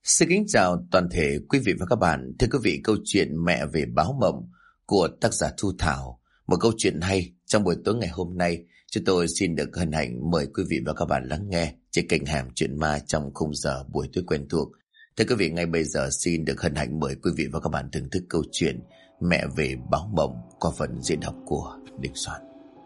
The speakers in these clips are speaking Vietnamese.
Xin kính chào toàn thể quý vị và các bạn. Thưa quý vị, câu chuyện Mẹ về báo mộng của tác giả Thu Thảo, một câu chuyện hay trong buổi tối ngày hôm nay, chúng tôi xin được hân hạnh mời quý vị và các bạn lắng nghe trên kênh Hẻm Chuyện Ma trong khung giờ buổi tối quen thuộc. Thưa quý vị, ngay bây giờ xin được hân hạnh mời quý vị và các bạn thưởng thức câu chuyện Mẹ về báo mộng qua phần diễn đọc của Đình Soạn.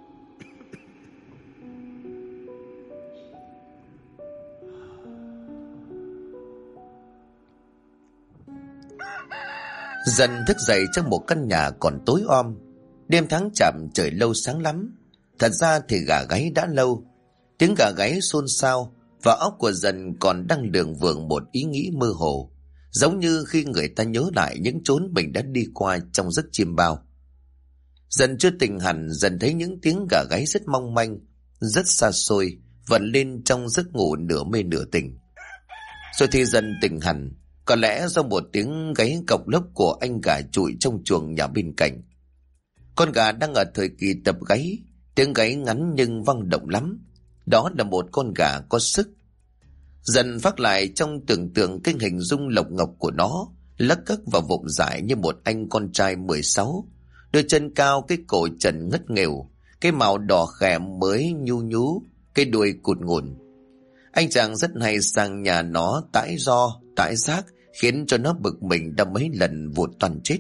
Dần thức dậy trong một căn nhà còn tối om. Đêm tháng chạm trời lâu sáng lắm. Thật ra thì gà gáy đã lâu. Tiếng gà gáy xôn xao và óc của Dần còn đang đường vường một ý nghĩ mơ hồ, giống như khi người ta nhớ lại những chốn mình đã đi qua trong giấc chiêm bao. Dần chưa tỉnh hẳn, Dần thấy những tiếng gà gáy rất mong manh, rất xa xôi, vẩn lên trong giấc ngủ nửa mê nửa tỉnh. Rồi thì Dần tỉnh hẳn, có lẽ do một tiếng gáy cộc lốc của anh gà trụi trong chuồng nhà bên cạnh. Con gà đang ở thời kỳ tập gáy, tiếng gáy ngắn nhưng vang động lắm. Đó là một con gà có sức. Dần phát lại trong tưởng tượng cái hình dung lộc ngọc của nó, lắc cắc và vụng dại như một anh con trai 16, đôi chân cao, cái cổ trần ngất nghèo, cái màu đỏ khè mới nhu nhú, cái đuôi cụt ngủn. Anh chàng rất hay sang nhà nó tãi ro, tãi giác, khiến cho nó bực mình đã mấy lần vụt toàn chết.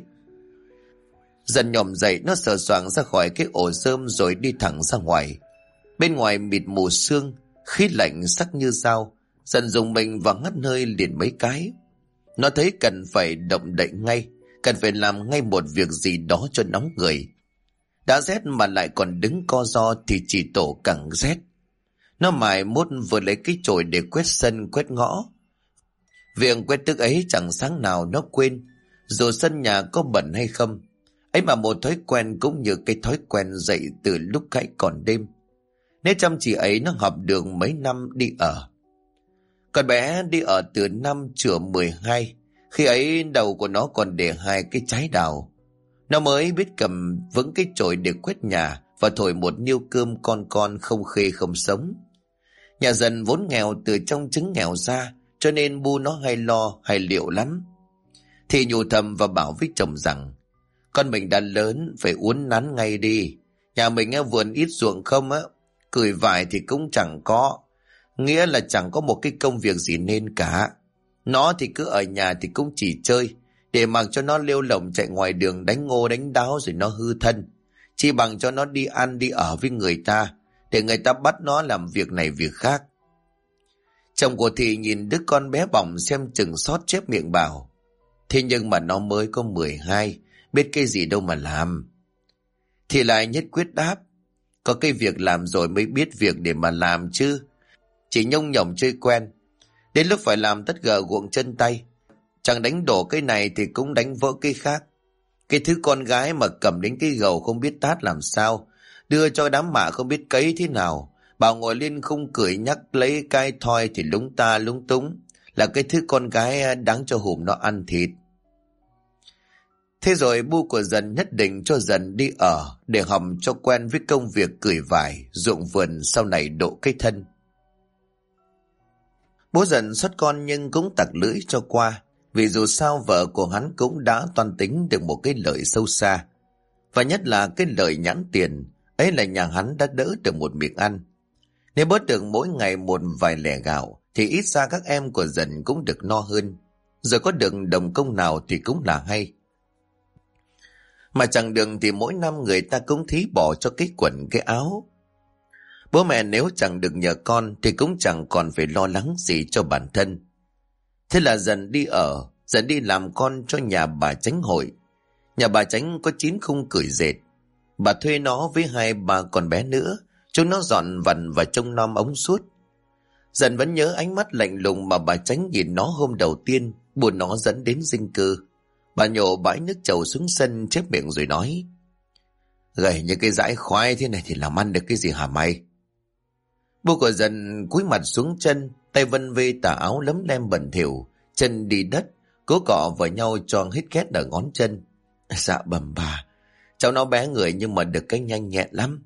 Dần nhòm dậy, nó sờ soạng ra khỏi cái ổ rơm rồi đi thẳng ra ngoài. Bên ngoài mịt mù sương, khí lạnh sắc như dao. Dần dùng mình và ngắt hơi liền mấy cái. Nó thấy cần phải động đậy ngay, cần phải làm ngay một việc gì đó cho nóng người. Đã rét mà lại còn đứng co ro thì chỉ tổ càng rét. Nó mải mốt vừa lấy cái chổi để quét sân quét ngõ. Việc quét tức ấy chẳng sáng nào nó quên, dù sân nhà có bẩn hay không. Ấy mà một thói quen cũng như cái thói quen dậy từ lúc hãy còn đêm. Nếu chăm chỉ ấy nó học được mấy năm đi ở. Con bé đi ở từ năm chửa 12, khi ấy đầu của nó còn để hai cái trái đào. Nó mới biết cầm vững cái chổi để quét nhà và thổi một niêu cơm con không khê không sống. Nhà Dần vốn nghèo từ trong trứng nghèo ra, cho nên bu nó hay lo hay liệu lắm. Thì nhủ thầm và bảo với chồng rằng, con mình đã lớn, phải uốn nắn ngay đi. Nhà mình vườn ít ruộng không á, cởi vải thì cũng chẳng có, nghĩa là chẳng có một cái công việc gì nên cả. Nó thì cứ ở nhà thì cũng chỉ chơi, để mặc cho nó lêu lổng chạy ngoài đường đánh ngô đánh đáo rồi nó hư thân. Chỉ bằng cho nó đi ăn đi ở với người ta, để người ta bắt nó làm việc này việc khác. Chồng của Thị nhìn đứa con bé bỏng xem chừng xót chép miệng bảo, thế nhưng mà nó mới có 12, biết cái gì đâu mà làm. Thì lại nhất quyết đáp, có cái việc làm rồi mới biết việc để mà làm chứ. Chỉ nhông nhỏng chơi quen, đến lúc phải làm tất gờ guộng chân tay. Chẳng đánh đổ cái này thì cũng đánh vỡ cái khác. Cái thứ con gái mà cầm đến cái gầu không biết tát làm sao, đưa cho đám mạ không biết cấy thế nào, bảo ngồi lên khung cười nhắc lấy cái thoi thì lúng ta lúng túng, là cái thứ con gái đáng cho hùm nó ăn thịt. Thế rồi bu của Dần nhất định cho Dần đi ở, để hòng cho quen với công việc cởi vải, ruộng vườn, sau này độ cái thân. Bố Dần xót con nhưng cũng tặc lưỡi cho qua, vì dù sao vợ của hắn cũng đã toan tính được một cái lợi sâu xa. Và nhất là cái lợi nhãn tiền, ấy là nhà hắn đã đỡ được một miệng ăn. Nếu bớt được mỗi ngày một vài lẻ gạo, thì ít ra các em của Dần cũng được no hơn. Rồi có được đồng công nào thì cũng là hay. Mà chẳng đừng thì mỗi năm người ta cũng thí bỏ cho cái quần cái áo. Bố mẹ nếu chẳng được nhờ con thì cũng chẳng còn phải lo lắng gì cho bản thân. Thế là Dần đi ở, Dần đi làm con cho nhà bà Chánh Hội. Nhà bà Chánh có 9 khung cởi dệt. Bà thuê nó với 2-3 con bé nữa, chúng nó dọn vặt và trông nom ống suốt. Dần vẫn nhớ ánh mắt lạnh lùng mà bà Chánh nhìn nó hôm đầu tiên buồn nó dẫn đến dinh cư. Bà nhổ bãi nước trầu xuống sân chép miệng rồi nói, gầy như cái dãi khoai thế này thì làm ăn được cái gì hả mày? Bố của Dần cúi mặt xuống chân, tay vân vê tà áo lấm lem bẩn thỉu, chân đi đất, cố cọ vào nhau cho hết ghét ở ngón chân. Dạ bẩm bà, cháu nó bé người nhưng mà được cái nhanh nhẹn lắm.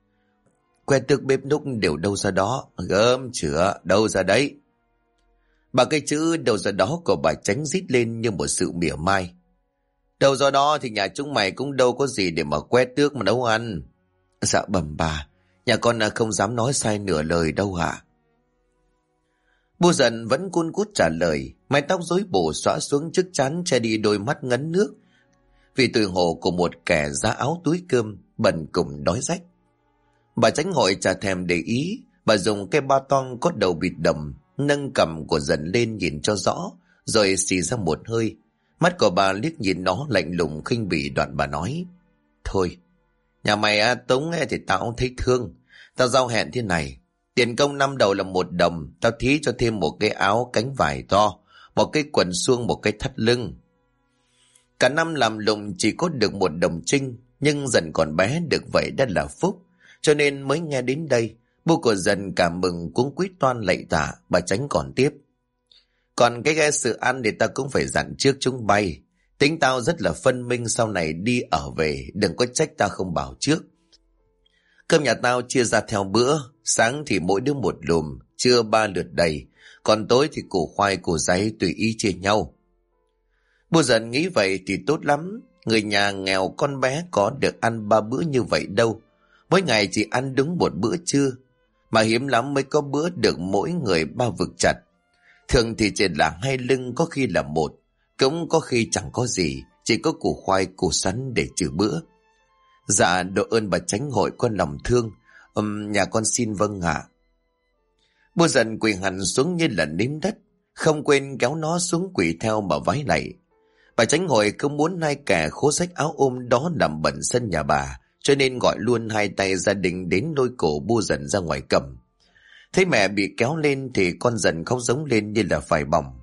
Que tước bếp núc đều đâu ra đó, gớm chửa đâu ra đấy. Bà cái chữ đầu giờ đó của bà Chánh rít lên như một sự mỉa mai. Đầu giờ đó thì nhà chúng mày cũng đâu có gì để mà quét tước mà nấu ăn. Dạ bẩm bà, nhà con không dám nói sai nửa lời đâu ạ. Bu Dần vẫn cun cút trả lời, mái tóc rối bù xõa xuống trước trán che đi đôi mắt ngấn nước vì tuổi hổ của một kẻ giá áo túi cơm bần cùng đói rách. Bà Chánh Hội chả thèm để ý, bà dùng cái ba toang có đầu bịt đầm nâng cằm của Dần lên nhìn cho rõ, rồi xì ra một hơi. Mắt của bà liếc nhìn nó lạnh lùng khinh bỉ, đoạn bà nói: Thôi, nhà mày tống thì tao cũng thấy thương. Tao giao hẹn thế này, tiền công năm đầu là 1 đồng, tao thí cho thêm một cái áo cánh vải to, một cái quần suông, một cái thắt lưng. Cả năm làm lụng chỉ có được 1 đồng trinh, nhưng Dần còn bé được vậy đã là phúc, cho nên mới nghe đến đây. Bu của Dần cảm mừng cuống quýt toan lạy tạ. Bà Chánh còn tiếp: Còn cái ghe sự ăn thì tao cũng phải dặn trước chúng bay. Tính tao rất là phân minh, sau này đi ở về đừng có trách tao không bảo trước. Cơm nhà tao chia ra theo bữa, sáng thì mỗi đứa 1 lùm, trưa 3 lượt đầy, còn tối thì củ khoai củ giấy tùy ý chia nhau. Bu Dần nghĩ vậy thì tốt lắm, người nhà nghèo con bé có được ăn 3 bữa như vậy đâu, mỗi ngày chỉ ăn đúng 1 bữa trưa, mà hiếm lắm mới có bữa được mỗi người 3 vực chặt. Thường thì chỉ là 2 lưng, có khi là 1, cũng có khi chẳng có gì, chỉ có củ khoai củ sắn để trừ bữa. Dạ độ ơn bà Chánh Hội, con lòng thương. Nhà con xin vâng ạ. Bu Dần quỳ hẳn xuống như là nếm đất, không quên kéo nó xuống quỳ theo mà vái lạy. Bà Chánh Hội không muốn hai kẻ khố rách áo ôm đó làm bẩn sân nhà bà, cho nên gọi luôn 2 tay gia đình đến lôi cổ Bu Dần ra ngoài cầm. Thấy mẹ bị kéo lên thì con Dần khóc giống lên như là phải bỏng.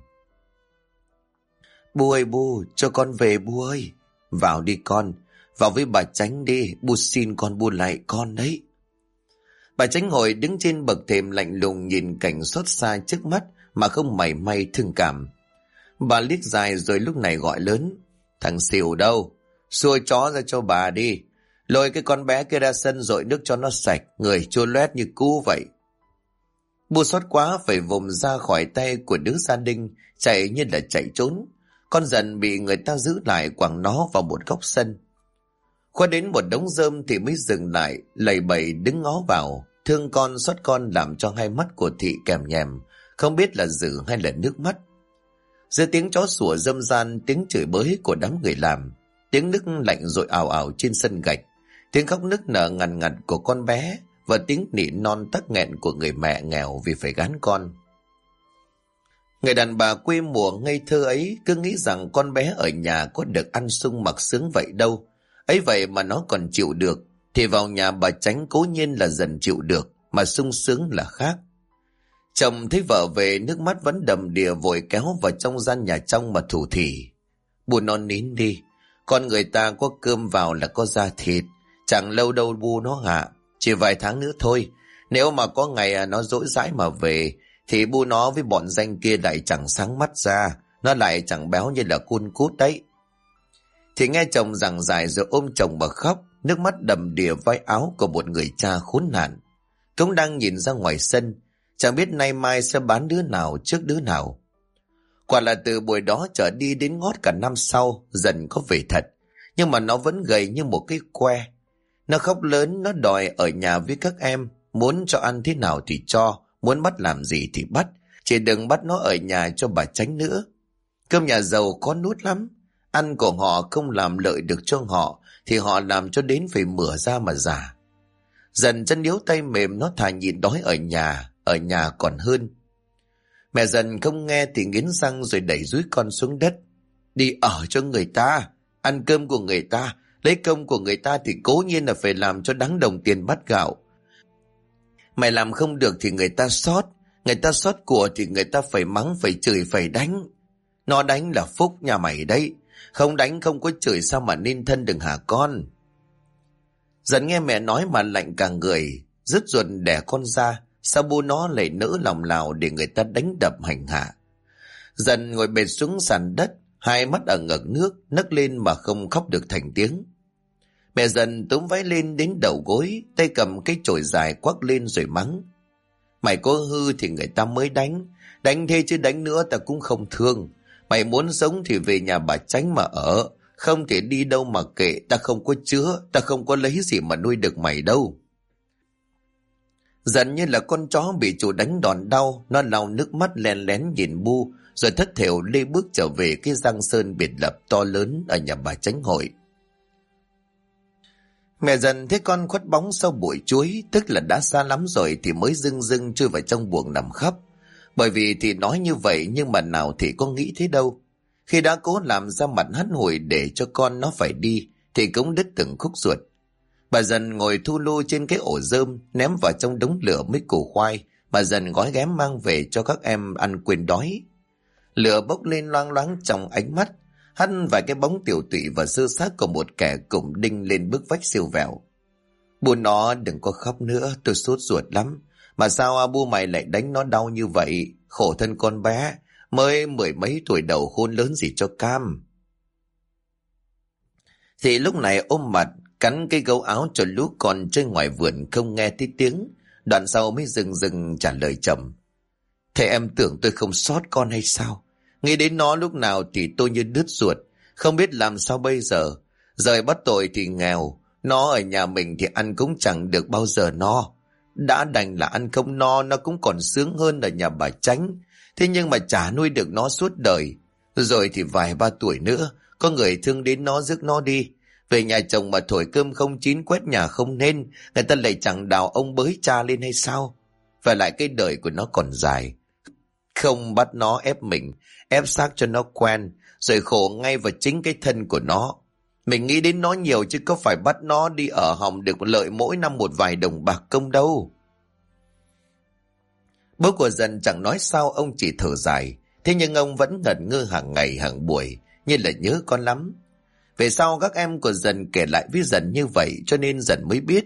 Bu ơi Bu, cho con về Bu ơi. Vào đi con, vào với bà Chánh đi, Bu xin con, Bu lại con đấy. Bà Chánh Hội đứng trên bậc thềm lạnh lùng nhìn cảnh xót xa trước mắt mà không mảy may thương cảm. Bà liếc dài rồi lúc này gọi lớn: Thằng xỉu đâu, xua chó ra cho bà đi, lôi cái con bé kia ra sân dội nước cho nó sạch, người chua loét như cú vậy. Bu xót quá phải vùng ra khỏi tay của đứa gia đình, chạy như là chạy trốn. Con Dần bị người ta giữ lại quẳng nó vào một góc sân. Qua đến một đống rơm thì mới dừng lại, lầy bầy đứng ngó vào, thương con xót con làm cho hai mắt của Thị kèm nhèm, không biết là dữ hay là nước mắt. Giữa tiếng chó sủa râm ran, tiếng chửi bới của đám người làm, tiếng nước lạnh rội ào ào trên sân gạch, tiếng khóc nức nở ngằn ngặt của con bé và tiếng nỉ non tắc nghẹn của người mẹ nghèo vì phải gán con. Người đàn bà quê mùa ngây thơ ấy cứ nghĩ rằng con bé ở nhà có được ăn sung mặc sướng vậy đâu. Ấy vậy mà nó còn chịu được, thì vào nhà bà Chánh cố nhiên là Dần chịu được, mà sung sướng là khác. Chồng thấy vợ về, nước mắt vẫn đầm đìa vội kéo vào trong gian nhà trong mà thủ thỉ: Bu non nín đi, con người ta có cơm vào là có da thịt, chẳng lâu đâu Bu nó hạ, chỉ vài tháng nữa thôi. Nếu mà có ngày nó dỗi dãi mà về, thì Bu nó với bọn danh kia lại chẳng sáng mắt ra, nó lại chẳng béo như là cun cút đấy. Thì nghe chồng giảng giải rồi ôm chồng mà khóc, nước mắt đầm đìa vai áo của một người cha khốn nạn. Cũng đang nhìn ra ngoài sân, chẳng biết nay mai sẽ bán đứa nào trước đứa nào. Quả là từ buổi đó trở đi đến ngót cả năm sau, Dần có về thật, nhưng mà nó vẫn gầy như một cái que. Nó khóc lớn, nó đòi ở nhà với các em, muốn cho ăn thế nào thì cho, muốn bắt làm gì thì bắt, chỉ đừng bắt nó ở nhà cho bà Chánh nữa. Cơm nhà giàu có nuốt lắm, ăn của họ không làm lợi được cho họ, thì họ làm cho đến phải mửa ra mà giả. Dần chân yếu tay mềm, nó thà nhịn đói ở nhà còn hơn. Mẹ Dần không nghe thì nghiến răng rồi đẩy dúi con xuống đất: Đi ở cho người ta, ăn cơm của người ta, lấy công của người ta thì cố nhiên là phải làm cho đáng đồng tiền bát gạo. Mày làm không được thì người ta xót của thì người ta phải mắng, phải chửi, phải đánh. Nó đánh là phúc nhà mày đấy, không đánh không có chửi sao mà nên thân đừng hả con. Dần nghe mẹ nói mà lạnh cả người, rứt ruột đẻ con ra, sao Bu nó lại nỡ lòng nào để người ta đánh đập hành hạ. Dần ngồi bệt xuống sàn đất, hai mắt ở ngực nước, nấc lên mà không khóc được thành tiếng. Mẹ Dần túm váy lên đến đầu gối, tay cầm cái chổi dài quắc lên rồi mắng: Mày có hư thì người ta mới đánh. Đánh thế chứ đánh nữa ta cũng không thương. Mày muốn sống thì về nhà bà Chánh mà ở. Không thể đi đâu mà kệ, ta không có chứa, ta không có lấy gì mà nuôi được mày đâu. Dần như là con chó bị chủ đánh đòn đau, nó lau nước mắt len lén nhìn Bu, rồi thất thểu lê bước trở về cái giang sơn biệt lập to lớn ở nhà bà Chánh Hội. Mẹ Dần thấy con khuất bóng sau bụi chuối, tức là đã xa lắm rồi, thì mới dưng dưng chui vào trong buồng nằm khóc. Bởi vì thì nói như vậy nhưng mà nào thì có nghĩ thế đâu. Khi đã cố làm ra mặt hắt hủi để cho con nó phải đi, thì cũng đứt từng khúc ruột. Bà Dần ngồi thu lu trên cái ổ rơm, ném vào trong đống lửa mấy củ khoai mà Dần gói ghém mang về cho các em ăn quên đói. Lửa bốc lên loang loáng trong ánh mắt, hắt vài cái bóng tiểu tụy và sơ xác của một kẻ cùng đinh lên bức vách siêu vẹo. Bu nó đừng có khóc nữa, tôi sốt ruột lắm. Mà sao Bu mày lại đánh nó đau như vậy? Khổ thân con bé, mới 10 mấy tuổi đầu khôn lớn gì cho cam. Thì lúc này ôm mặt, cắn cái gấu áo cho lũ con chơi ngoài vườn không nghe tí tiếng. Đoạn sau mới dừng trả lời chậm. Thế em tưởng tôi không sót con hay sao? Nghĩ đến nó lúc nào thì tôi như đứt ruột. Không biết làm sao bây giờ. Rời bắt tội thì nghèo. Nó ở nhà mình thì ăn cũng chẳng được bao giờ no. Đã đành là ăn không no, nó cũng còn sướng hơn ở nhà bà Chánh. Thế nhưng mà chả nuôi được nó suốt đời. Rồi thì vài ba tuổi nữa, có người thương đến nó rước nó đi. Về nhà chồng mà thổi cơm không chín, quét nhà không nên, người ta lại chẳng đào ông bới cha lên hay sao? Và lại cái đời của nó còn dài. Không bắt nó ép mình, ép xác cho nó quen, rồi khổ ngay vào chính cái thân của nó. Mình nghĩ đến nó nhiều chứ có phải bắt nó đi ở hòng được lợi mỗi năm một vài đồng bạc công đâu. Bố của Dần chẳng nói sao, ông chỉ thở dài. Thế nhưng ông vẫn ngẩn ngơ hàng ngày hàng buổi, như là nhớ con lắm. Về sau các em của Dần kể lại với Dần như vậy, cho nên Dần mới biết.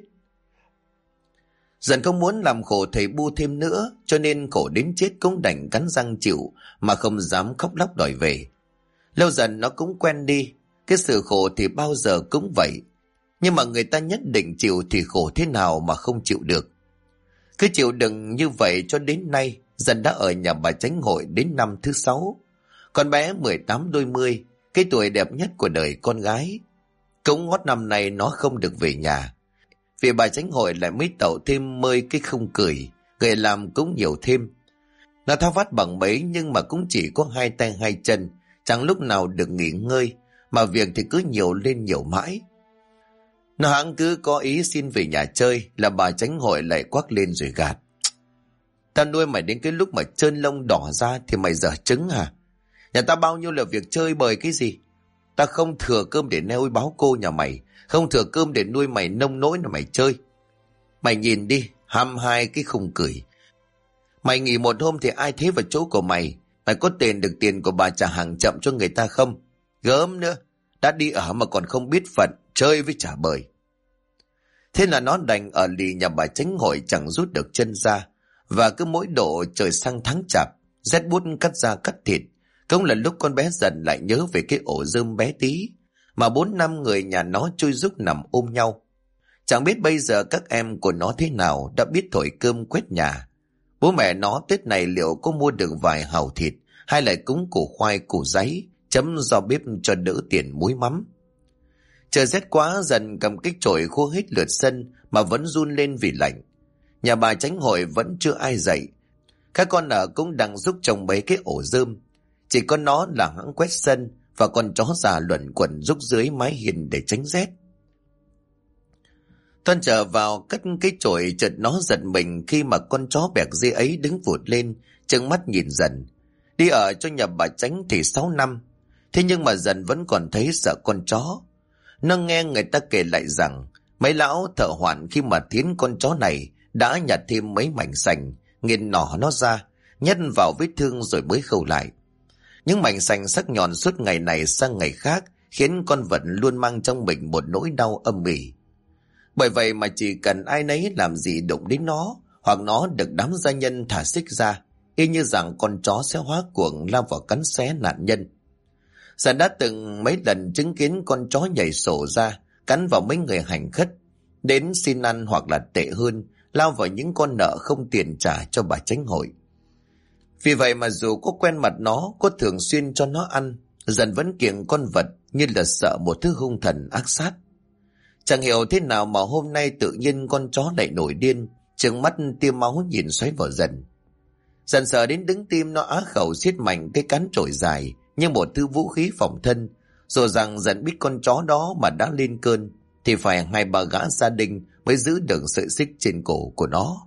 Dần không muốn làm khổ thầy Bu thêm nữa, cho nên khổ đến chết cũng đành cắn răng chịu, mà không dám khóc lóc đòi về. Lâu dần nó cũng quen đi, cái sự khổ thì bao giờ cũng vậy. Nhưng mà người ta nhất định chịu thì khổ thế nào mà không chịu được. Cứ chịu đựng như vậy cho đến nay, Dần đã ở nhà bà Chánh Hội đến năm thứ 6. Con bé 18 đôi mươi, cái tuổi đẹp nhất của đời con gái. Cũng ngót năm nay nó không được về nhà. Vì bà Chánh Hội lại mới tậu thêm 10 cái khung cười, người làm cũng nhiều thêm. Nó thao vát bằng mấy nhưng mà cũng chỉ có 2 tay 2 chân, chẳng lúc nào được nghỉ ngơi, mà việc thì cứ nhiều lên nhiều mãi. Nó hẵng cứ có ý xin về nhà chơi là bà Chánh Hội lại quắc lên rồi gạt. Ta nuôi mày đến cái lúc mà trơn lông đỏ ra thì mày dở trứng à? Nhà ta bao nhiêu là việc chơi bời cái gì? Ta không thừa cơm để nuôi báo cô nhà mày, không thừa cơm để nuôi mày nông nỗi là mày chơi. Mày nhìn đi, 22 cái khung cười. Mày nghỉ một hôm thì ai thế vào chỗ của mày? Mày có tiền được tiền của bà trả hàng chậm cho người ta không? Gớm nữa, đã đi ở mà còn không biết phận, chơi với trả bời. Thế là nó đành ở lì nhà bà Chánh Hội chẳng rút được chân ra. Và cứ mỗi độ trời sang tháng chạp, rét buốt cắt da cắt thịt, cũng là lúc con bé Dần lại nhớ về cái ổ rơm bé tí mà 4 năm người nhà nó chui rúc nằm ôm nhau. Chẳng biết bây giờ các em của nó thế nào, đã biết thổi cơm quét nhà. Bố mẹ nó Tết này liệu có mua được vài hàu thịt hay lại cúng củ khoai củ giấy chấm do bếp cho đỡ tiền muối mắm. Trời rét quá, Dần cầm cái chổi khô hết lượt sân mà vẫn run lên vì lạnh. Nhà bà Chánh Hội vẫn chưa ai dậy. Các con ở cũng đang giúp trồng mấy cái ổ rơm. Chỉ có nó là hẵng quét sân và con chó già luẩn quẩn rúc dưới mái hiên để tránh rét. Toan trở vào cất cái chổi, chợt nó giật mình khi mà con chó bẹc dê ấy đứng vụt lên, trừng mắt nhìn Dần. Đi ở cho nhà bà Chánh thì 6 năm, thế nhưng mà Dần vẫn còn thấy sợ con chó. Nó nghe người ta kể lại rằng mấy lão thợ hoạn khi mà thiến con chó này đã nhặt thêm mấy mảnh sành, nghiền nỏ nó ra, nhét vào vết thương rồi mới khâu lại. Những mảnh sành sắc nhọn suốt ngày này sang ngày khác khiến con vật luôn mang trong mình một nỗi đau âm ỉ. Bởi vậy mà chỉ cần ai nấy làm gì đụng đến nó, hoặc nó được đám gia nhân thả xích ra, y như rằng con chó sẽ hóa cuồng lao vào cắn xé nạn nhân. Dần đã từng mấy lần chứng kiến con chó nhảy sổ ra, cắn vào mấy người hành khất, đến xin ăn hoặc là tệ hơn lao vào những con nợ không tiền trả cho bà Chánh Hội. Vì vậy mà dù có quen mặt nó, có thường xuyên cho nó ăn, dần vẫn kiêng con vật như là sợ một thứ hung thần ác sát. Chẳng hiểu thế nào mà hôm nay tự nhiên con chó lại nổi điên, trừng mắt tia máu nhìn xoáy vào dần. Dần sợ đến đứng tim, nó á khẩu siết mạnh cái cán trổi dài như một thứ vũ khí phòng thân, rồi rằng dần biết con chó đó mà đã lên cơn thì phải 2-3 gã gia đình mới giữ được sợi xích trên cổ của nó.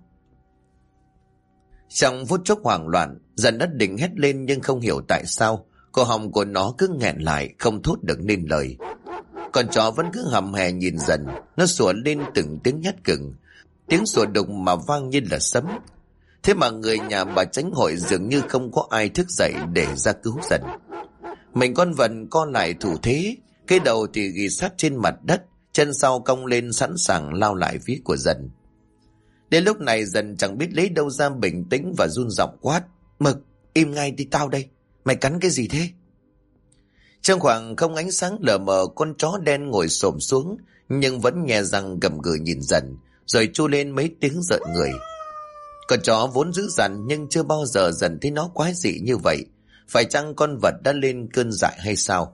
Trong phút chốc hoảng loạn, dần đã định hét lên nhưng không hiểu tại sao cổ họng của nó cứ nghẹn lại, không thốt được nên lời. Con chó vẫn cứ hầm hè nhìn dần, nó sủa lên từng tiếng nhát cứng, tiếng sủa đục mà vang như là sấm. Thế mà người nhà bà Chánh Hội dường như không có ai thức dậy để ra cứu dần. Mình con vật co lại thủ thế, cái đầu thì ghì sát trên mặt đất, chân sau cong lên sẵn sàng lao lại phía của dần. Đến lúc này dần chẳng biết lấy đâu ra bình tĩnh và run giọng quát: Mực, im ngay đi tao đây, mày cắn cái gì thế? Trong khoảng không ánh sáng lờ mờ, con chó đen ngồi xổm xuống nhưng vẫn nhè răng gầm gừ nhìn dần, rồi tru lên mấy tiếng rợn người. Con chó vốn dữ dằn nhưng chưa bao giờ dần thấy nó quái dị như vậy. Phải chăng con vật đã lên cơn dại hay sao?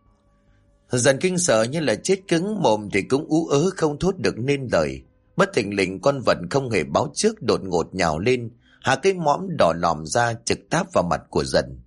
Dần kinh sợ như là chết cứng, mồm thì cũng ú ớ không thốt được nên lời. Bất thình lình con vật không hề báo trước đột ngột nhào lên, hạ cái mõm đỏ lòm ra trực táp vào mặt của dần.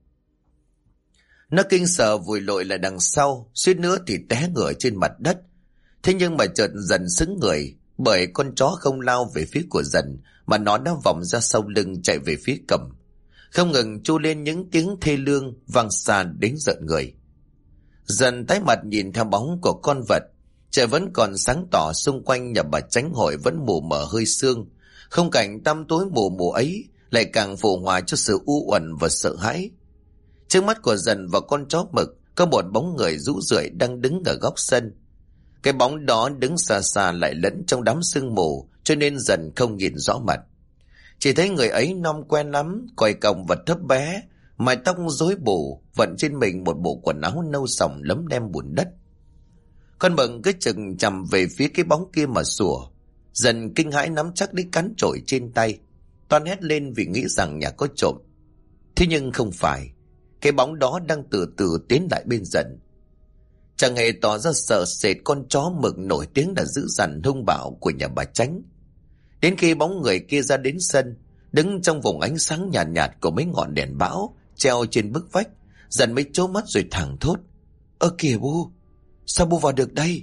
Nó kinh sợ vùi lội lại đằng sau, suýt nữa thì té ngửa trên mặt đất. Thế nhưng mà chợt dần sững người, bởi con chó không lao về phía của dần mà nó đã vòng ra sau lưng chạy về phía Cầm, không ngừng tru lên những tiếng thê lương vang xa đến rợn người. Dần tái mặt nhìn theo bóng của con vật. Trời vẫn còn sáng tỏ, xung quanh nhà bà Chánh Hội vẫn mù mờ hơi sương. Không cảnh tăm tối mù mù ấy lại càng phù hòa cho sự u uẩn và sợ hãi. Trước mắt của dần và con chó Mực có một bóng người rũ rượi đang đứng ở góc sân. Cái bóng đó đứng xa xa lại lẫn trong đám sương mù, cho nên dần không nhìn rõ mặt. Chỉ thấy người ấy nom quen lắm, còi còng và thấp bé, mái tóc rối bù, vận trên mình một bộ quần áo nâu sòng lấm lem bùn đất. Con Mực cứ chừng chằm về phía cái bóng kia mà sủa. Dần kinh hãi nắm chắc lấy cán chổi trên tay, toan hét lên vì nghĩ rằng nhà có trộm. Thế nhưng không phải, cái bóng đó đang từ từ tiến lại bên dần. Chẳng hề tỏ ra sợ sệt, con chó Mực nổi tiếng là dữ dằn hung bạo của nhà bà Chánh. Đến khi bóng người kia ra đến sân, đứng trong vùng ánh sáng nhạt nhạt của mấy ngọn đèn bão treo trên bức vách, dần mới trố mắt rồi thẳng thốt: Ơ kìa Bu, sao Bu vào được đây?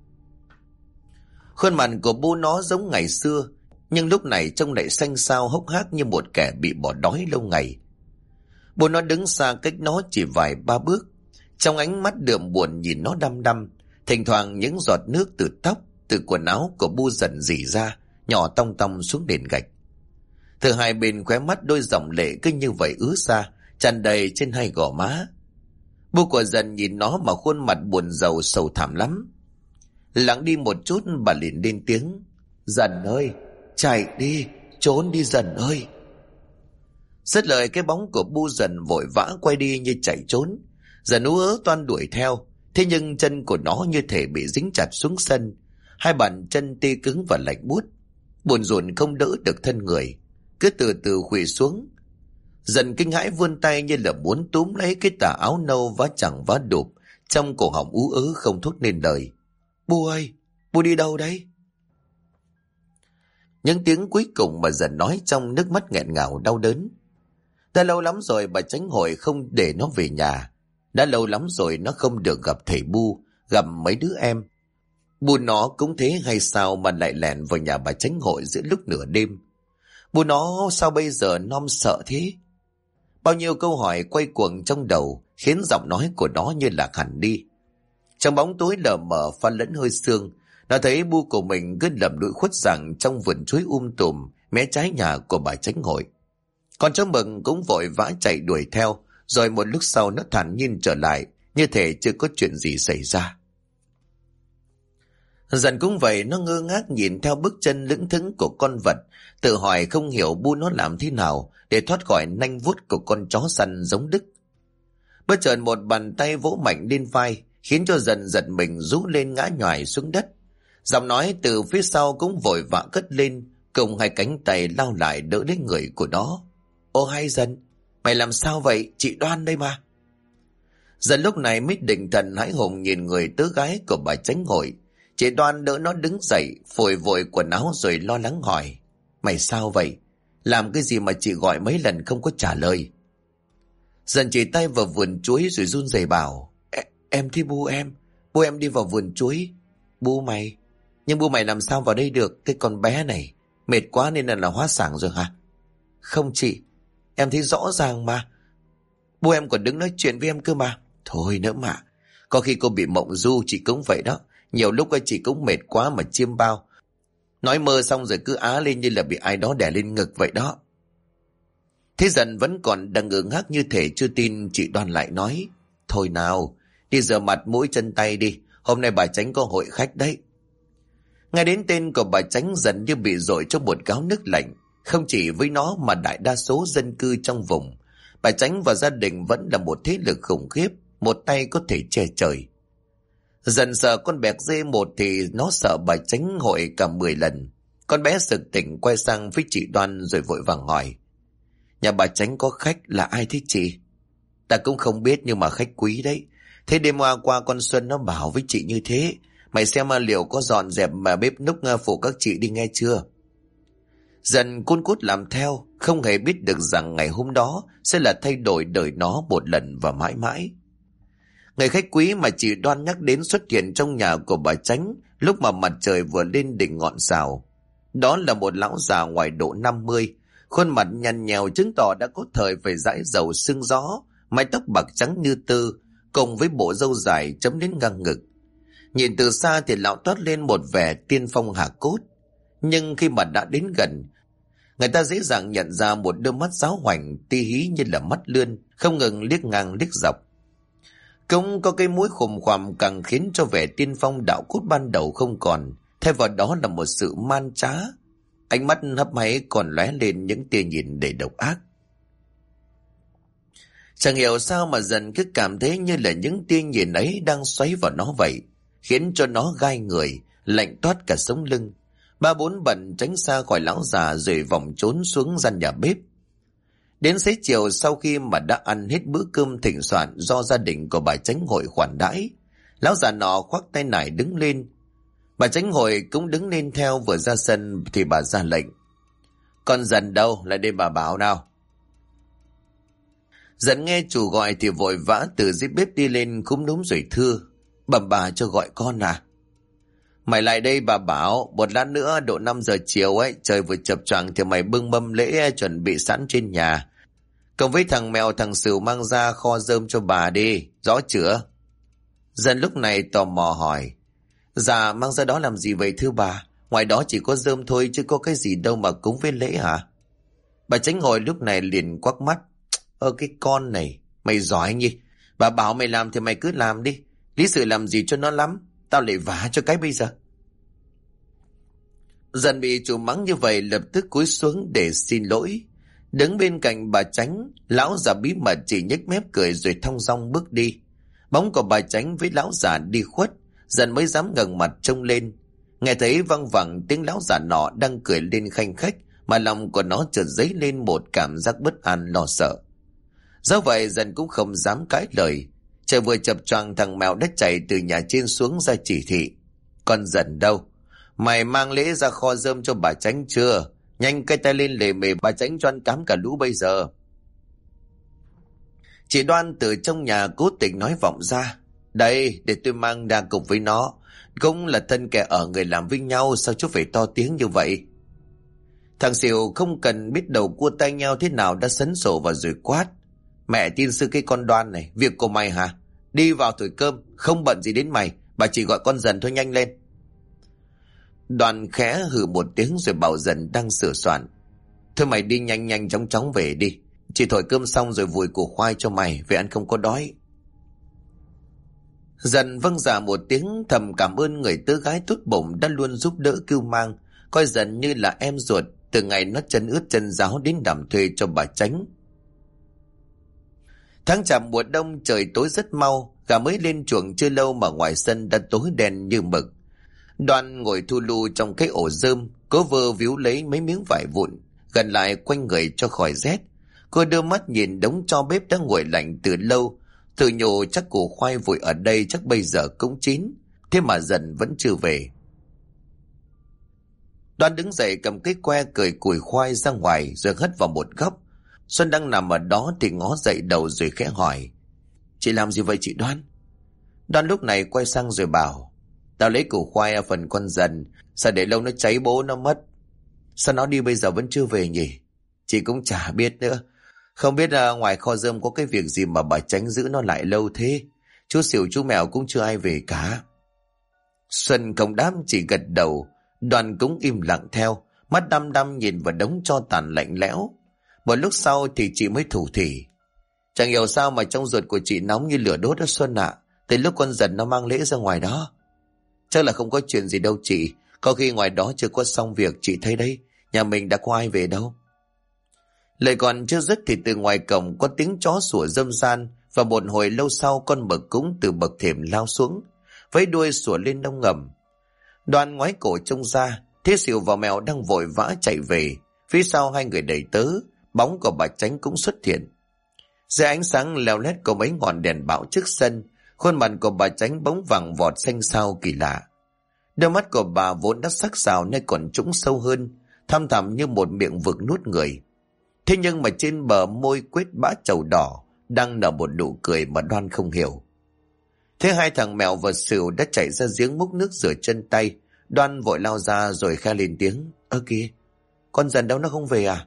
Khuôn mặt của Bu nó giống ngày xưa, nhưng lúc này trông lại xanh xao hốc hác như một kẻ bị bỏ đói lâu ngày. Bu nó đứng xa cách nó chỉ vài ba bước, trong ánh mắt đượm buồn nhìn nó đăm đăm. Thỉnh thoảng những giọt nước từ tóc, từ quần áo của Bu dần rỉ ra, nhỏ tong tong xuống nền gạch. Từ hai bên khóe mắt đôi dòng lệ cứ như vậy ứa ra, tràn đầy trên hai gò má. Bu của dần nhìn nó mà khuôn mặt buồn rầu sầu thảm lắm. Lặng đi một chút, bà liền lên tiếng: Dần ơi, chạy đi, trốn đi Dần ơi. Dứt lời, cái bóng của Bu dần vội vã quay đi như chạy trốn. Dần ú ớ toan đuổi theo, thế nhưng chân của nó như thể bị dính chặt xuống sân. Hai bàn chân tê cứng và lạnh buốt, buồn rộn không đỡ được thân người, cứ từ từ khuỵu xuống. Dần kinh hãi vươn tay như là muốn túm lấy cái tà áo nâu vá chẳng vá đụp, trong cổ họng ú ớ không thốt nên lời. Bu ơi, Bu đi đâu đấy? Những tiếng cuối cùng mà dần nói trong nước mắt nghẹn ngào đau đớn. Đã lâu lắm rồi bà Chánh Hội không để nó về nhà. Đã lâu lắm rồi nó không được gặp thầy Bu, gặp mấy đứa em. Bu nó cũng thế hay sao mà lại lẻn vào nhà bà Chánh Hội giữa lúc nửa đêm? Bu nó sao bây giờ non sợ thế? Bao nhiêu câu hỏi quay cuồng trong đầu khiến giọng nói của nó như lạc hẳn đi. Trong bóng tối lờ mờ pha lẫn hơi sương, nó thấy Bu của mình cứ lầm lũi khuất rằng trong vườn chuối tùm mé trái nhà của bà Chánh Hội. Con chó Mực cũng vội vã chạy đuổi theo, rồi một lúc sau nó thản nhiên trở lại, như thể chưa có chuyện gì xảy ra. Dần cũng vậy, nó ngơ ngác nhìn theo bước chân lững thững của con vật, tự hỏi không hiểu Bu nó làm thế nào để thoát khỏi nanh vuốt của con chó săn giống Đức. Bất chợt một bàn tay vỗ mạnh lên vai, khiến cho Dần giật mình rú lên ngã nhoài xuống đất. Giọng nói từ phía sau cũng vội vã cất lên: cùng hai cánh tay lao lại đỡ lấy người của nó. Ô hay Dần, mày làm sao vậy? Chị Đoan đây mà. Dần lúc này mới định thần hãi hùng nhìn người tớ gái của bà Chánh Hội. Chị Đoan đỡ nó đứng dậy, phủi vội quần áo rồi lo lắng hỏi. Mày sao vậy? Làm cái gì mà chị gọi mấy lần không có trả lời? Dần chỉ tay vào vườn chuối rồi run rẩy bảo. Em thấy bu em đi vào vườn chuối. Bu mày? Nhưng bu mày làm sao vào đây được? Cái con bé này mệt quá nên là hóa sảng rồi hả? Không chị, em thấy rõ ràng mà. Bu em còn đứng nói chuyện với em cơ mà. Thôi nữa mà, có khi cô bị mộng du, chị cũng vậy đó. Nhiều lúc chị cũng mệt quá mà chiêm bao. Nói mơ xong rồi cứ á lên như là bị ai đó đè lên ngực vậy đó. Thế Dần vẫn còn đang ngơ ngác như thể chưa tin. Chị Đoan lại nói. Thôi nào, đi rửa mặt mũi chân tay đi. Hôm nay bà Chánh có hội khách đấy. Ngay đến tên của bà Chánh dần như bị dội trong một gáo nước lạnh. Không chỉ với nó mà đại đa số dân cư trong vùng. Bà Chánh và gia đình vẫn là một thế lực khủng khiếp. Một tay có thể che trời. Dần sợ con bẹc dê một thì nó sợ bà Chánh Hội cả 10 lần. Con bé sực tỉnh quay sang với chị Đoan rồi vội vàng hỏi. Nhà bà Chánh có khách là ai thế chị? Ta cũng không biết nhưng mà khách quý đấy. Thế đêm qua con Xuân nó bảo với chị như thế. Mày xem liệu có dọn dẹp mà bếp núc phụ các chị đi nghe chưa? Dần cun cút làm theo, không hề biết được rằng ngày hôm đó sẽ là thay đổi đời nó một lần và mãi mãi. Người khách quý mà chị Đoan nhắc đến xuất hiện trong nhà của bà Chánh lúc mà mặt trời vừa lên đỉnh ngọn sào. Đó là một lão già ngoài độ 50, khuôn mặt nhăn nhèo chứng tỏ đã có thời phải dãi dầu sương gió, mái tóc bạc trắng như tơ, cùng với bộ râu dài chấm đến ngang ngực. Nhìn từ xa thì lão toát lên một vẻ tiên phong hạ cốt, nhưng khi mà đã đến gần, người ta dễ dàng nhận ra một đôi mắt giáo hoành ti hí như là mắt lươn, không ngừng liếc ngang liếc dọc. Cũng có cái mũi khùm khoằm càng khiến cho vẻ tiên phong đạo cốt ban đầu không còn, thay vào đó là một sự man trá. Ánh mắt hấp háy còn lóe lên những tia nhìn đầy độc ác. Chẳng hiểu sao mà dần cứ cảm thấy như là những tia nhìn ấy đang xoáy vào nó vậy, khiến cho nó gai người, lạnh toát cả sống lưng. Ba bốn bận tránh xa khỏi lão già rồi vòng trốn xuống gian nhà bếp. Đến xế chiều sau khi mà đã ăn hết bữa cơm thịnh soạn do gia đình của bà Chánh Hội khoản đãi, lão già nọ khoác tay nải đứng lên. Bà Chánh Hội cũng đứng lên theo, vừa ra sân thì bà ra lệnh. Con Dần đâu, lại đây bà bảo nào. Dần nghe chủ gọi thì vội vã từ dưới bếp đi lên cúm núm rồi thưa. Bẩm bà cho gọi con à? Mày lại đây bà bảo, một lát nữa độ 5 giờ chiều ấy, trời vừa chập choạng thì mày bưng mâm lễ chuẩn bị sẵn trên nhà. Cộng với thằng mèo thằng Sửu mang ra kho rơm cho bà đi, rõ chưa? Dần lúc này tò mò hỏi. Dạ mang ra đó làm gì vậy thưa bà? Ngoài đó chỉ có rơm thôi chứ có cái gì đâu mà cúng với lễ hả? Bà Chánh Hội lúc này liền quắc mắt. Cái con này, mày giỏi nhỉ? Bà bảo mày làm thì mày cứ làm đi. Lý sự làm gì cho nó lắm, tao lại vả cho cái bây giờ. Dần bị chủ mắng như vậy lập tức cúi xuống để xin lỗi. Đứng bên cạnh bà Chánh, lão già bí mật chỉ nhếch mép cười rồi thong dong bước đi. Bóng của bà Chánh với lão già đi khuất, Dần mới dám ngẩng mặt trông lên. Nghe thấy văng vẳng tiếng lão già nọ đang cười lên khanh khách, mà lòng của nó chợt dấy lên một cảm giác bất an lo sợ. Do vậy Dần cũng không dám cãi lời. Trời vừa chập choạng thằng mèo đã chạy từ nhà trên xuống ra chỉ thị. Con Dần đâu? Mày mang lễ ra kho rơm cho bà Chánh chưa? Nhanh cái tay lên lề mề bà Chánh cho ăn cám cả lũ bây giờ. Chị Đoan từ trong nhà cố tình nói vọng ra. Đây, để tôi mang ra cùng với nó. Cũng là thân kẻ ở người làm với nhau, sao chú phải to tiếng như vậy? Thằng Sửu không cần biết đầu cua tay nhau thế nào đã sấn sổ vào rồi quát. Mẹ tin sư cái con Đoan này, việc của mày hả? Đi vào thổi cơm, không bận gì đến mày, bà chỉ gọi con Dần thôi, nhanh lên. Đoàn khẽ hừ một tiếng rồi bảo Dần đang sửa soạn. Thôi mày đi nhanh nhanh chóng chóng về đi. Chỉ thổi cơm xong rồi vùi củ khoai cho mày, về ăn không có đói. Dần vâng dạ một tiếng, thầm cảm ơn người tớ gái tốt bụng đã luôn giúp đỡ cưu mang, coi Dần như là em ruột từ ngày nó chân ướt chân ráo đến đảm thuê cho bà Chánh. Tháng chạp mùa đông trời tối rất mau, gà mới lên chuồng chưa lâu mà ngoài sân đã tối đen như mực. Đoan ngồi thu lu trong cái ổ rơm, Cô vừa víu lấy mấy miếng vải vụn, gần lại quanh người cho khỏi rét. Cô đưa mắt nhìn đống tro bếp đã nguội lạnh từ lâu, tự nhủ chắc củ khoai vội ở đây chắc bây giờ cũng chín, thế mà dần vẫn chưa về. Đoan đứng dậy cầm cái que cởi củi khoai ra ngoài rồi hất vào một góc. Xuân đang nằm ở đó thì ngó dậy đầu rồi khẽ hỏi: Chị làm gì vậy chị Đoan? Đoan lúc này quay sang rồi bảo: Tao lấy củ khoai ở phần con dần, sao để lâu nó cháy bố nó mất. Sao nó đi bây giờ vẫn chưa về nhỉ? Chị cũng chả biết nữa. Không biết ngoài kho rơm có cái việc gì mà bà Chánh giữ nó lại lâu thế. Chú Xỉu chú Mèo cũng chưa ai về cả. Xuân không đáp, chỉ gật đầu. Đoàn cũng im lặng theo, mắt đăm đăm nhìn vào đống tro tàn lạnh lẽo. Một lúc sau thì chị mới thủ thỉ: Chẳng hiểu sao mà trong ruột của chị nóng như lửa đốt đó Xuân ạ. Từ lúc con dần nó mang lễ ra ngoài đó. Chắc là không có chuyện gì đâu chị. Có khi ngoài đó chưa có xong việc, chị thấy đấy, nhà mình đã có ai về đâu. Lời còn chưa dứt thì từ ngoài cổng có tiếng chó sủa râm ran, và một hồi lâu sau con mực cũng từ bậc thềm lao xuống, với đuôi sủa lên nông ngầm. Đoàn ngoái cổ trông ra, Thế Xỉu và Mèo đang vội vã chạy về. Phía sau hai người đầy tớ, bóng của bà Chánh cũng xuất hiện. Dưới ánh sáng leo lét của mấy ngọn đèn bão trước sân, khuôn mặt của bà Chánh bóng vàng vọt xanh xao kỳ lạ. Đôi mắt của bà vốn đã sắc sảo nay còn trũng sâu hơn, thăm thẳm như một miệng vực nuốt người. Thế nhưng mà trên bờ môi quết bã trầu đỏ đang nở một nụ cười mà Đoan không hiểu. Thế hai thằng Mèo và Sửu đã chạy ra giếng múc nước rửa chân tay. Đoan vội lao ra rồi khe lên tiếng: Ơ kìa, con dần đâu nó không về à?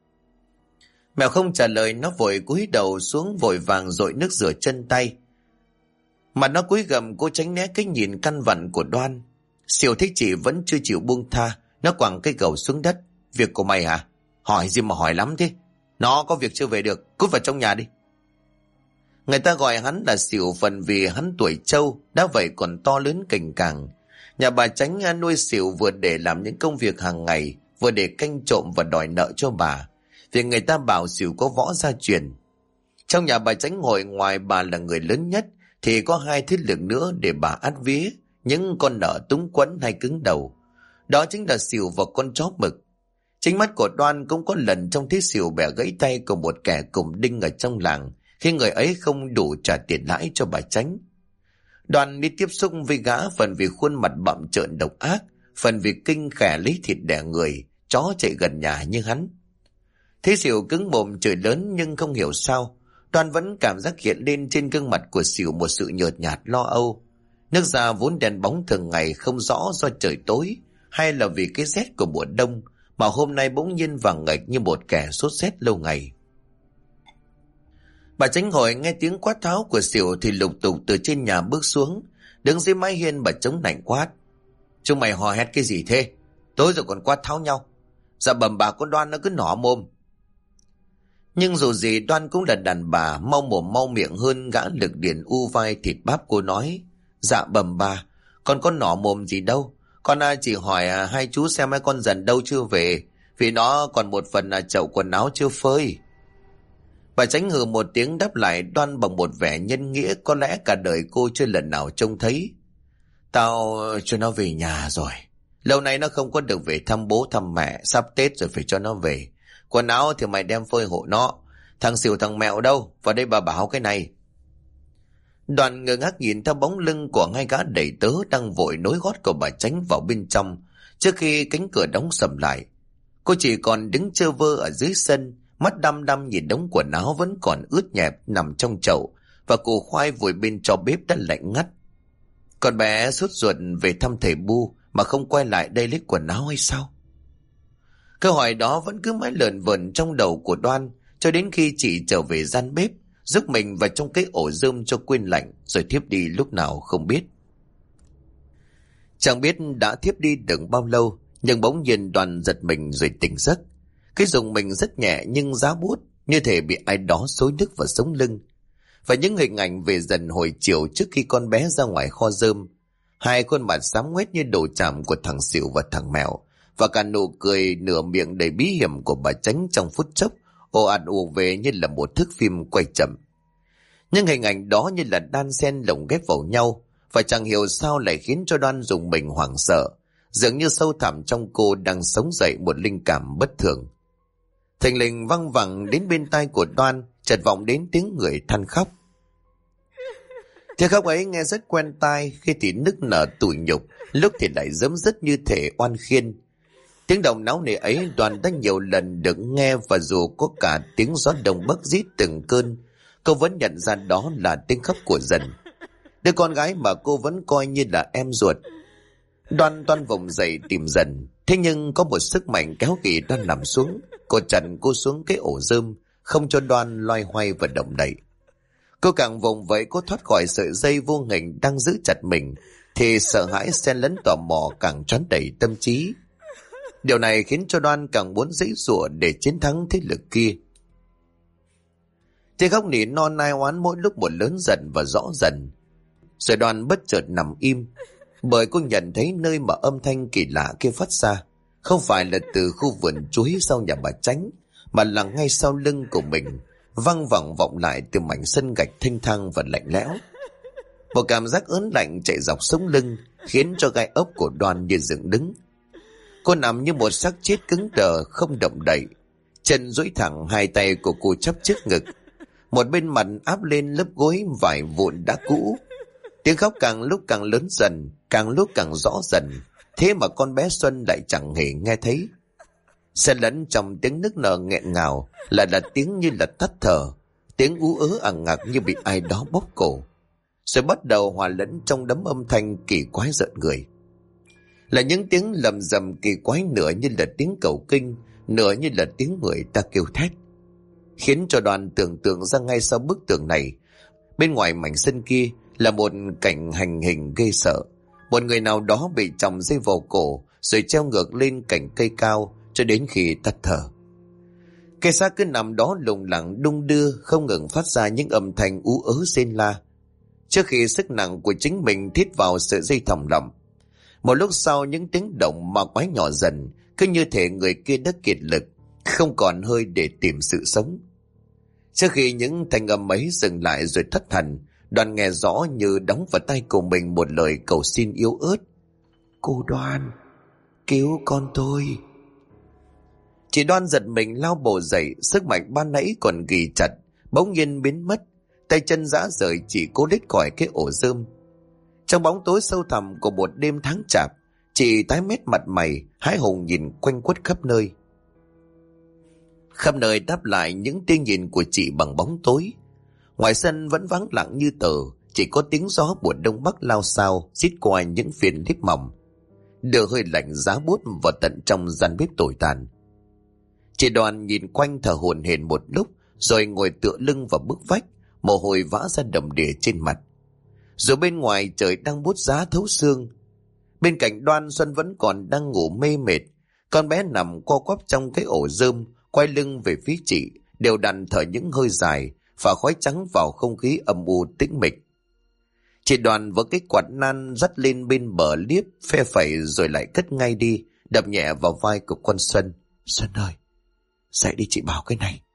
Mèo không trả lời, nó vội cúi đầu xuống vội vàng dội nước rửa chân tay. Mà nó cúi gằm cố tránh né cái nhìn căn vặn của Đoan. Sửu thấy chị vẫn chưa chịu buông tha, nó quẳng cái gầu xuống đất: Việc của mày hả? Hỏi gì mà hỏi lắm thế? Nó có việc chưa về được, cút vào trong nhà đi. Người ta gọi hắn là Sửu phần vì hắn tuổi trâu, đã vậy còn to lớn cành càng. Nhà bà Chánh nuôi Sửu vừa để làm những công việc hàng ngày, vừa để canh trộm và đòi nợ cho bà, vì người ta bảo Sửu có võ gia truyền. Trong nhà bà Chánh ngồi ngoài bà là người lớn nhất, thì có hai thế lực nữa để bà át vía những con nợ túng quẫn hay cứng đầu. Đó chính là Sửu và con chó mực. Chính mắt của Đoan cũng có lần trông thấy Sửu bẻ gãy tay của một kẻ cùng đinh ở trong làng, khi người ấy không đủ trả tiền lãi cho bà Chánh. Đoan đi tiếp xúc với gã phần vì khuôn mặt bặm trợn độc ác, phần vì kinh khẻ lấy thịt đẻ người, chó chạy gần nhà như hắn. Thế Sửu cứng mồm chửi lớn, nhưng không hiểu sao Đoan vẫn cảm giác hiện lên trên gương mặt của Sửu một sự nhợt nhạt lo âu. Nước da vốn đen bóng thường ngày không rõ do trời tối hay là vì cái rét của mùa đông, mà hôm nay bỗng nhiên vàng ngạch như một kẻ sốt rét lâu ngày. Bà Chánh Hội nghe tiếng quát tháo của Sửu thì lục tục từ trên nhà bước xuống, đứng dưới mái hiên bà chống nạnh quát: Chúng mày hò hét cái gì thế? Tối rồi còn quát tháo nhau. Dạ bẩm bà, con Đoan nó cứ nỏ mồm. Nhưng dù gì Đoan cũng là đàn bà, mau mồm mau miệng hơn gã lực điển u vai thịt bắp. Cô nói: Dạ bẩm bà, con có nỏ mồm gì đâu. Con chỉ hỏi hai chú xem mấy con dần đâu chưa về, vì nó còn một phần chậu quần áo chưa phơi. Bà Chánh hừ một tiếng đáp lại Đoan bằng một vẻ nhân nghĩa có lẽ cả đời cô chưa lần nào trông thấy: Tao cho nó về nhà rồi. Lâu nay nó không có được về thăm bố thăm mẹ, sắp Tết rồi phải cho nó về. Quần áo thì mày đem phơi hộ nó. Thằng Sửu thằng Mèo đâu? Vào đây bà bảo cái này. Đoàn ngơ ngác nhìn theo bóng lưng của hai gã đầy tớ đang vội nối gót của bà Chánh vào bên trong, trước khi cánh cửa đóng sầm lại. Cô chỉ còn đứng trơ vơ ở dưới sân, mắt đăm đăm nhìn đống quần áo vẫn còn ướt nhẹp nằm trong chậu, và củ khoai vùi bên tro bếp đã lạnh ngắt. Con bé sốt ruột về thăm thầy Bu mà không quay lại đây lấy quần áo hay sao? Câu hỏi đó vẫn cứ mãi lởn vởn trong đầu của Đoan, cho đến khi chị trở về gian bếp, rúc mình vào trong cái ổ rơm cho quên lạnh, rồi thiếp đi lúc nào không biết. Chẳng biết đã thiếp đi được bao lâu, nhưng bỗng nhiên Đoan giật mình rồi tỉnh giấc. Cái rùng mình rất nhẹ nhưng giá buốt, như thể bị ai đó xối nước vào sống lưng. Và những hình ảnh về dần hồi chiều trước khi con bé ra ngoài kho rơm, hai khuôn mặt xám ngoét như đồ chạm của thằng Sửu và thằng Mèo, và cả nụ cười nửa miệng đầy bí hiểm của bà Chánh trong phút chốc ồ ạt ùa về như là một thước phim quay chậm. Nhưng hình ảnh đó như là đan xen lồng ghép vào nhau, và chẳng hiểu sao lại khiến cho Đoan dùng mình hoảng sợ, Dường như sâu thẳm trong cô đang sống dậy một linh cảm bất thường. Thình lình văng vẳng đến bên tai của Đoan, chợt vọng đến tiếng người than khóc. Tiếng khóc ấy nghe rất quen tai, khi thì nức nở tủi nhục, lúc thì lại giấm dứt như thể oan khiên. Tiếng động náo nề ấy Đoan đã nhiều lần được nghe, và dù có cả tiếng gió đông bắc rít từng cơn, cô vẫn nhận ra đó là tiếng khóc của Dần, đứa con gái mà cô vẫn coi như là em ruột. Đoan toan vùng dậy tìm Dần, thế nhưng có một sức mạnh kéo kỳ Đoan nằm xuống. Cô chặn cô xuống cái ổ rơm, không cho Đoan loay hoay và động đậy. Cô càng vùng vẫy cố thoát khỏi sợi dây vô hình đang giữ chặt mình, thì sợ hãi xen lẫn tò mò càng choán đầy tâm trí. Điều này khiến cho Đoan càng muốn giãy giụa để chiến thắng thế lực kia. Tiếng khóc nỉ non nai oán mỗi lúc một lớn dần và rõ dần. Rồi Đoan bất chợt nằm im, bởi cô nhận thấy nơi mà âm thanh kỳ lạ kia phát ra không phải là từ khu vườn chuối sau nhà bà Chánh, mà là ngay sau lưng của mình, văng vẳng vọng lại từ mảnh sân gạch thênh thang và lạnh lẽo. Một cảm giác ớn lạnh chạy dọc sống lưng, khiến cho gai ốc của Đoan như dựng đứng. Cô nằm như một xác chết cứng đờ, không động đậy. Chân duỗi thẳng, hai tay của cô chắp trước ngực, một bên mặt áp lên lớp gối vải vụn đã cũ. Tiếng khóc càng lúc càng lớn dần, càng lúc càng rõ dần, thế mà con bé Xuân lại chẳng hề nghe thấy. Xen lẫn trong tiếng nức nở nghẹn ngào là tiếng như là tắt thở, tiếng ú ớ ằng ngặc như bị ai đó bóp cổ, rồi bắt đầu hòa lẫn trong đống âm thanh kỳ quái rợn người. Là những tiếng lầm rầm kỳ quái, nửa như là tiếng cầu kinh, nửa như là tiếng người ta kêu thét, khiến cho Đoàn tưởng tượng ra ngay sau bức tường này, bên ngoài mảnh sân kia là một cảnh hành hình ghê sợ. Một người nào đó bị chòng dây vào cổ rồi treo ngược lên cành cây cao cho đến khi tắt thở. Cây xác cứ nằm đó lủng lẳng đung đưa, không ngừng phát ra những âm thanh ú ớ rên la, trước khi sức nặng của chính mình thít vào sợi dây thòng lọng. Một lúc sau, những tiếng động ma quái nhỏ dần, cứ như thể người kia đã kiệt lực, không còn hơi để tìm sự sống. Trước khi những thanh âm ấy dừng lại rồi thất thần, Đoàn nghe rõ như đóng vào tay của mình một lời cầu xin yếu ớt. Cô Đoan, cứu con tôi. Chị Đoan giật mình lao bổ dậy, sức mạnh ban nãy còn ghì chặt bỗng nhiên biến mất, tay chân rã rời chỉ cố lết khỏi cái ổ rơm. Trong bóng tối sâu thẳm của một đêm tháng chạp, chị tái mét mặt mày, hái hùng nhìn quanh quất khắp nơi. Khắp nơi đáp lại những tia nhìn của chị bằng bóng tối. Ngoài sân vẫn vắng lặng như tờ, chỉ có tiếng gió mùa đông bắc lao xao xít qua những phiến liếp mỏng, đưa hơi lạnh giá buốt vào tận trong gian bếp tồi tàn. Chị Đoàn nhìn quanh thở hổn hển một lúc, rồi ngồi tựa lưng vào bức vách, mồ hôi vã ra đầm đìa trên mặt. Rồi bên ngoài trời đang buốt giá thấu xương. Bên cạnh Đoan, Xuân vẫn còn đang ngủ mê mệt. Con bé nằm co quắp trong cái ổ rơm, quay lưng về phía chị, đều đặn thở những hơi dài, phả khói trắng vào không khí âm u tĩnh mịch. Chị Đoàn với cái quạt nan dắt lên bên bờ liếp, phe phẩy rồi lại cất ngay đi, đập nhẹ vào vai của con Xuân. Xuân ơi, dậy đi, chị bảo cái này.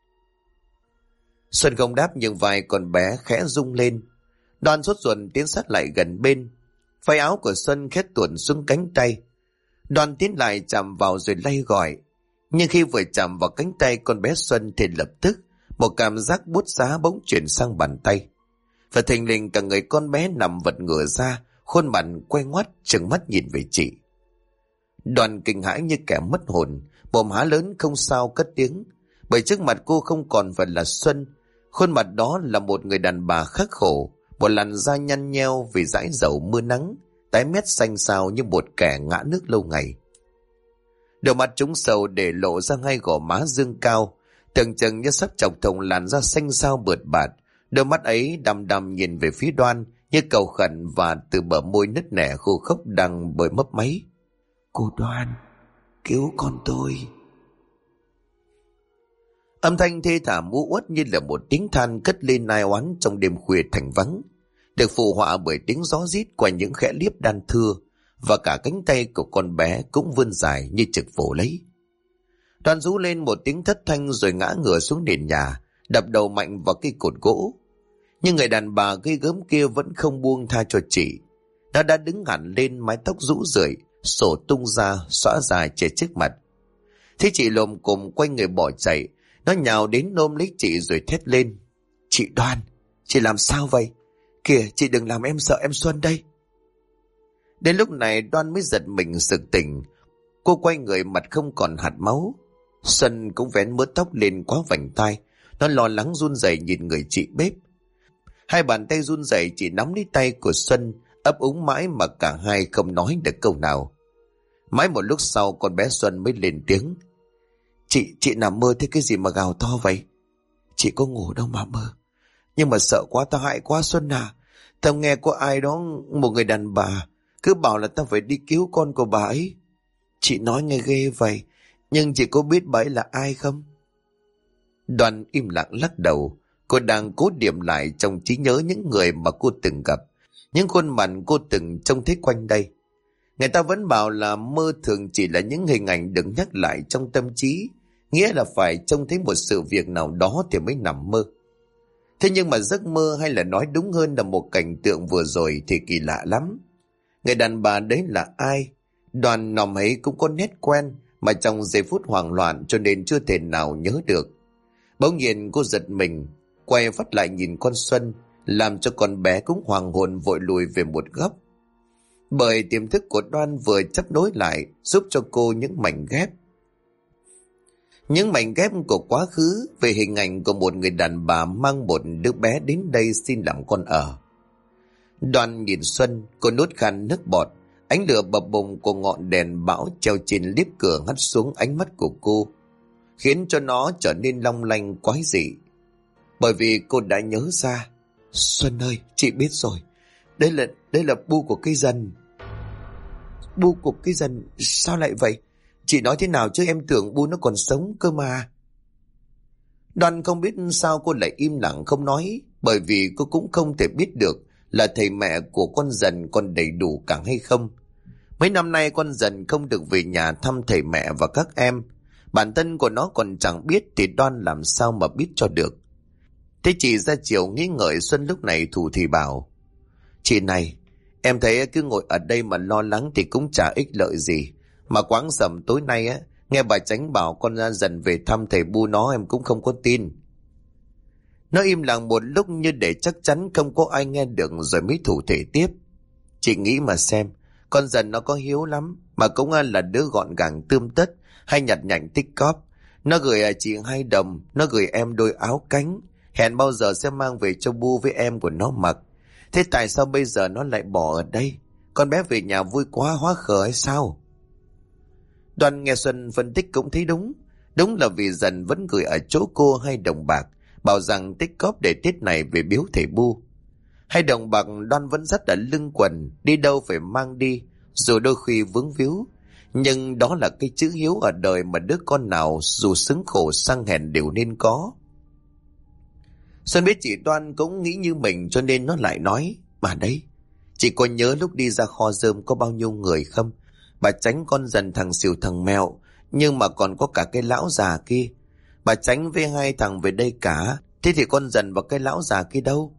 Xuân không đáp, nhưng vai con bé khẽ rung lên. Đoàn sốt ruột tiến sát lại gần bên, váy áo của Xuân khét tuột xuống cánh tay. Đoàn tiến lại chạm vào rồi lay gọi, nhưng khi vừa chạm vào cánh tay con bé Xuân thì lập tức một cảm giác buốt giá bỗng chuyển sang bàn tay, và thình lình cả người con bé nằm vật ngửa ra, khuôn mặt quay ngoắt trừng mắt nhìn về chị. Đoàn kinh hãi như kẻ mất hồn, mồm há lớn không sao cất tiếng, bởi trước mặt cô không còn phải là Xuân, khuôn mặt đó là một người đàn bà khắc khổ, một làn da nhăn nheo vì dãi dầu mưa nắng, tái mét xanh xao như một kẻ ngã nước lâu ngày. Đôi mắt trũng sầu để lộ ra hai gò má dương cao, tưởng chừng như sắp chọc thủng làn da xanh xao bượt bạt. Đôi mắt ấy đăm đăm nhìn về phía Đoan như cầu khẩn, và từ bờ môi nứt nẻ khô khốc đang bơi mấp máy. Cô Đoan, cứu con tôi. Âm thanh thê thảm u uất như là một tiếng than cất lên ai oán trong đêm khuya thành vắng, được phụ họa bởi tiếng gió rít qua những khẽ liếp đan thưa, và cả cánh tay của con bé cũng vươn dài như trực vồ lấy. Đoàn rú lên một tiếng thất thanh rồi ngã ngửa xuống nền nhà, đập đầu mạnh vào cây cột gỗ. Nhưng người đàn bà ghê gớm kia vẫn không buông tha cho chị. Nó đã đứng hẳn lên, mái tóc rũ rượi, sổ tung ra, xõa dài che trước mặt. Thế chị lồm cồm quay người bỏ chạy, nó nhào đến ôm lấy chị rồi thét lên. Chị Đoan, chị làm sao vậy? Kìa, chị đừng làm em sợ, em Xuân đây. Đến lúc này Đoan mới giật mình sực tỉnh. Cô quay người mặt không còn hạt máu. Xuân cũng vén mớ tóc lên quá vành tai. Nó lo lắng run rẩy nhìn người chị bếp. Hai bàn tay run rẩy chỉ nắm lấy tay của Xuân, ấp úng mãi mà cả hai không nói được câu nào. Mãi một lúc sau con bé Xuân mới lên tiếng. Chị nằm mơ thấy cái gì mà gào to vậy? Chị có ngủ đâu mà mơ. Nhưng mà sợ quá, tao hại quá Xuân à. Tao nghe có ai đó, một người đàn bà, cứ bảo là tao phải đi cứu con của bà ấy. Chị nói nghe ghê vậy, nhưng chị có biết bà ấy là ai không? Đoan im lặng lắc đầu. Cô đang cố điểm lại trong trí nhớ những người mà cô từng gặp, những khuôn mặt cô từng trông thấy quanh đây. Người ta vẫn bảo là mơ thường chỉ là những hình ảnh được nhắc lại trong tâm trí, nghĩa là phải trông thấy một sự việc nào đó thì mới nằm mơ. Thế nhưng mà giấc mơ, hay là nói đúng hơn là một cảnh tượng vừa rồi, thì kỳ lạ lắm. Người đàn bà đấy là ai? Đoàn nòm ấy cũng có nét quen, mà trong giây phút hoảng loạn cho nên chưa thể nào nhớ được. Bỗng nhiên cô giật mình, quay phát lại nhìn con Xuân, làm cho con bé cũng hoàng hồn vội lùi về một góc. Bởi tiềm thức của Đoan vừa chấp nối lại, giúp cho cô những mảnh ghép. Những mảnh ghép của quá khứ về hình ảnh của một người đàn bà mang một đứa bé đến đây xin làm con ở. Đoan nhìn Xuân, cô nuốt khan nước bọt, ánh lửa bập bùng của ngọn đèn bão treo trên liếp cửa hắt xuống ánh mắt của cô, khiến cho nó trở nên long lanh quái dị. Bởi vì cô đã nhớ ra. Xuân ơi, chị biết rồi. Đây là bu của cây dần. Bu của cây dần? Sao lại vậy? Chị nói thế nào chứ em tưởng bu nó còn sống cơ mà. Đoan không biết sao cô lại im lặng không nói, bởi vì cô cũng không thể biết được là thầy mẹ của con dần còn đầy đủ cả hay không. Mấy năm nay con dần không được về nhà thăm thầy mẹ và các em. Bản thân của nó còn chẳng biết thì Đoan làm sao mà biết cho được. Thế chị ra chiều nghĩ ngợi, Xuân lúc này thủ thì bảo. Chị này, em thấy cứ ngồi ở đây mà lo lắng thì cũng chả ích lợi gì. Mà quáng sầm tối nay á, nghe bà Chánh bảo con ra dần về thăm thầy bu nó, em cũng không có tin. Nó im lặng một lúc như để chắc chắn không có ai nghe được rồi mới thủ thể tiếp. Chị nghĩ mà xem, con dần nó có hiếu lắm, mà cũng là đứa gọn gàng tươm tất, hay nhặt nhạnh tích cóp. Nó gửi chị 2 đồng, nó gửi em đôi áo cánh, hẹn bao giờ sẽ mang về cho bu với em của nó mặc. Thế tại sao bây giờ nó lại bỏ ở đây? Con bé về nhà vui quá hóa khờ hay sao? Đoàn nghe Xuân phân tích cũng thấy đúng. Đúng là vì dần vẫn gửi ở chỗ cô 2 đồng bạc, bảo rằng tích cóp để Tết này về biếu thầy bu. 2 đồng bạc Đoan vẫn dắt ở lưng quần, đi đâu phải mang đi, dù đôi khi vướng víu. Nhưng đó là cái chữ hiếu ở đời mà đứa con nào dù xứng khổ sang hèn đều nên có. Xuân biết chị Đoan cũng nghĩ như mình cho nên nó lại nói. Mà đấy, chị có nhớ lúc đi ra kho rơm có bao nhiêu người không? Bà Chánh, con dần, thằng Xỉu, thằng Mèo, nhưng mà còn có cả cái lão già kia. Bà Chánh với 2 thằng về đây cả, thế thì con dần và cái lão già kia đâu?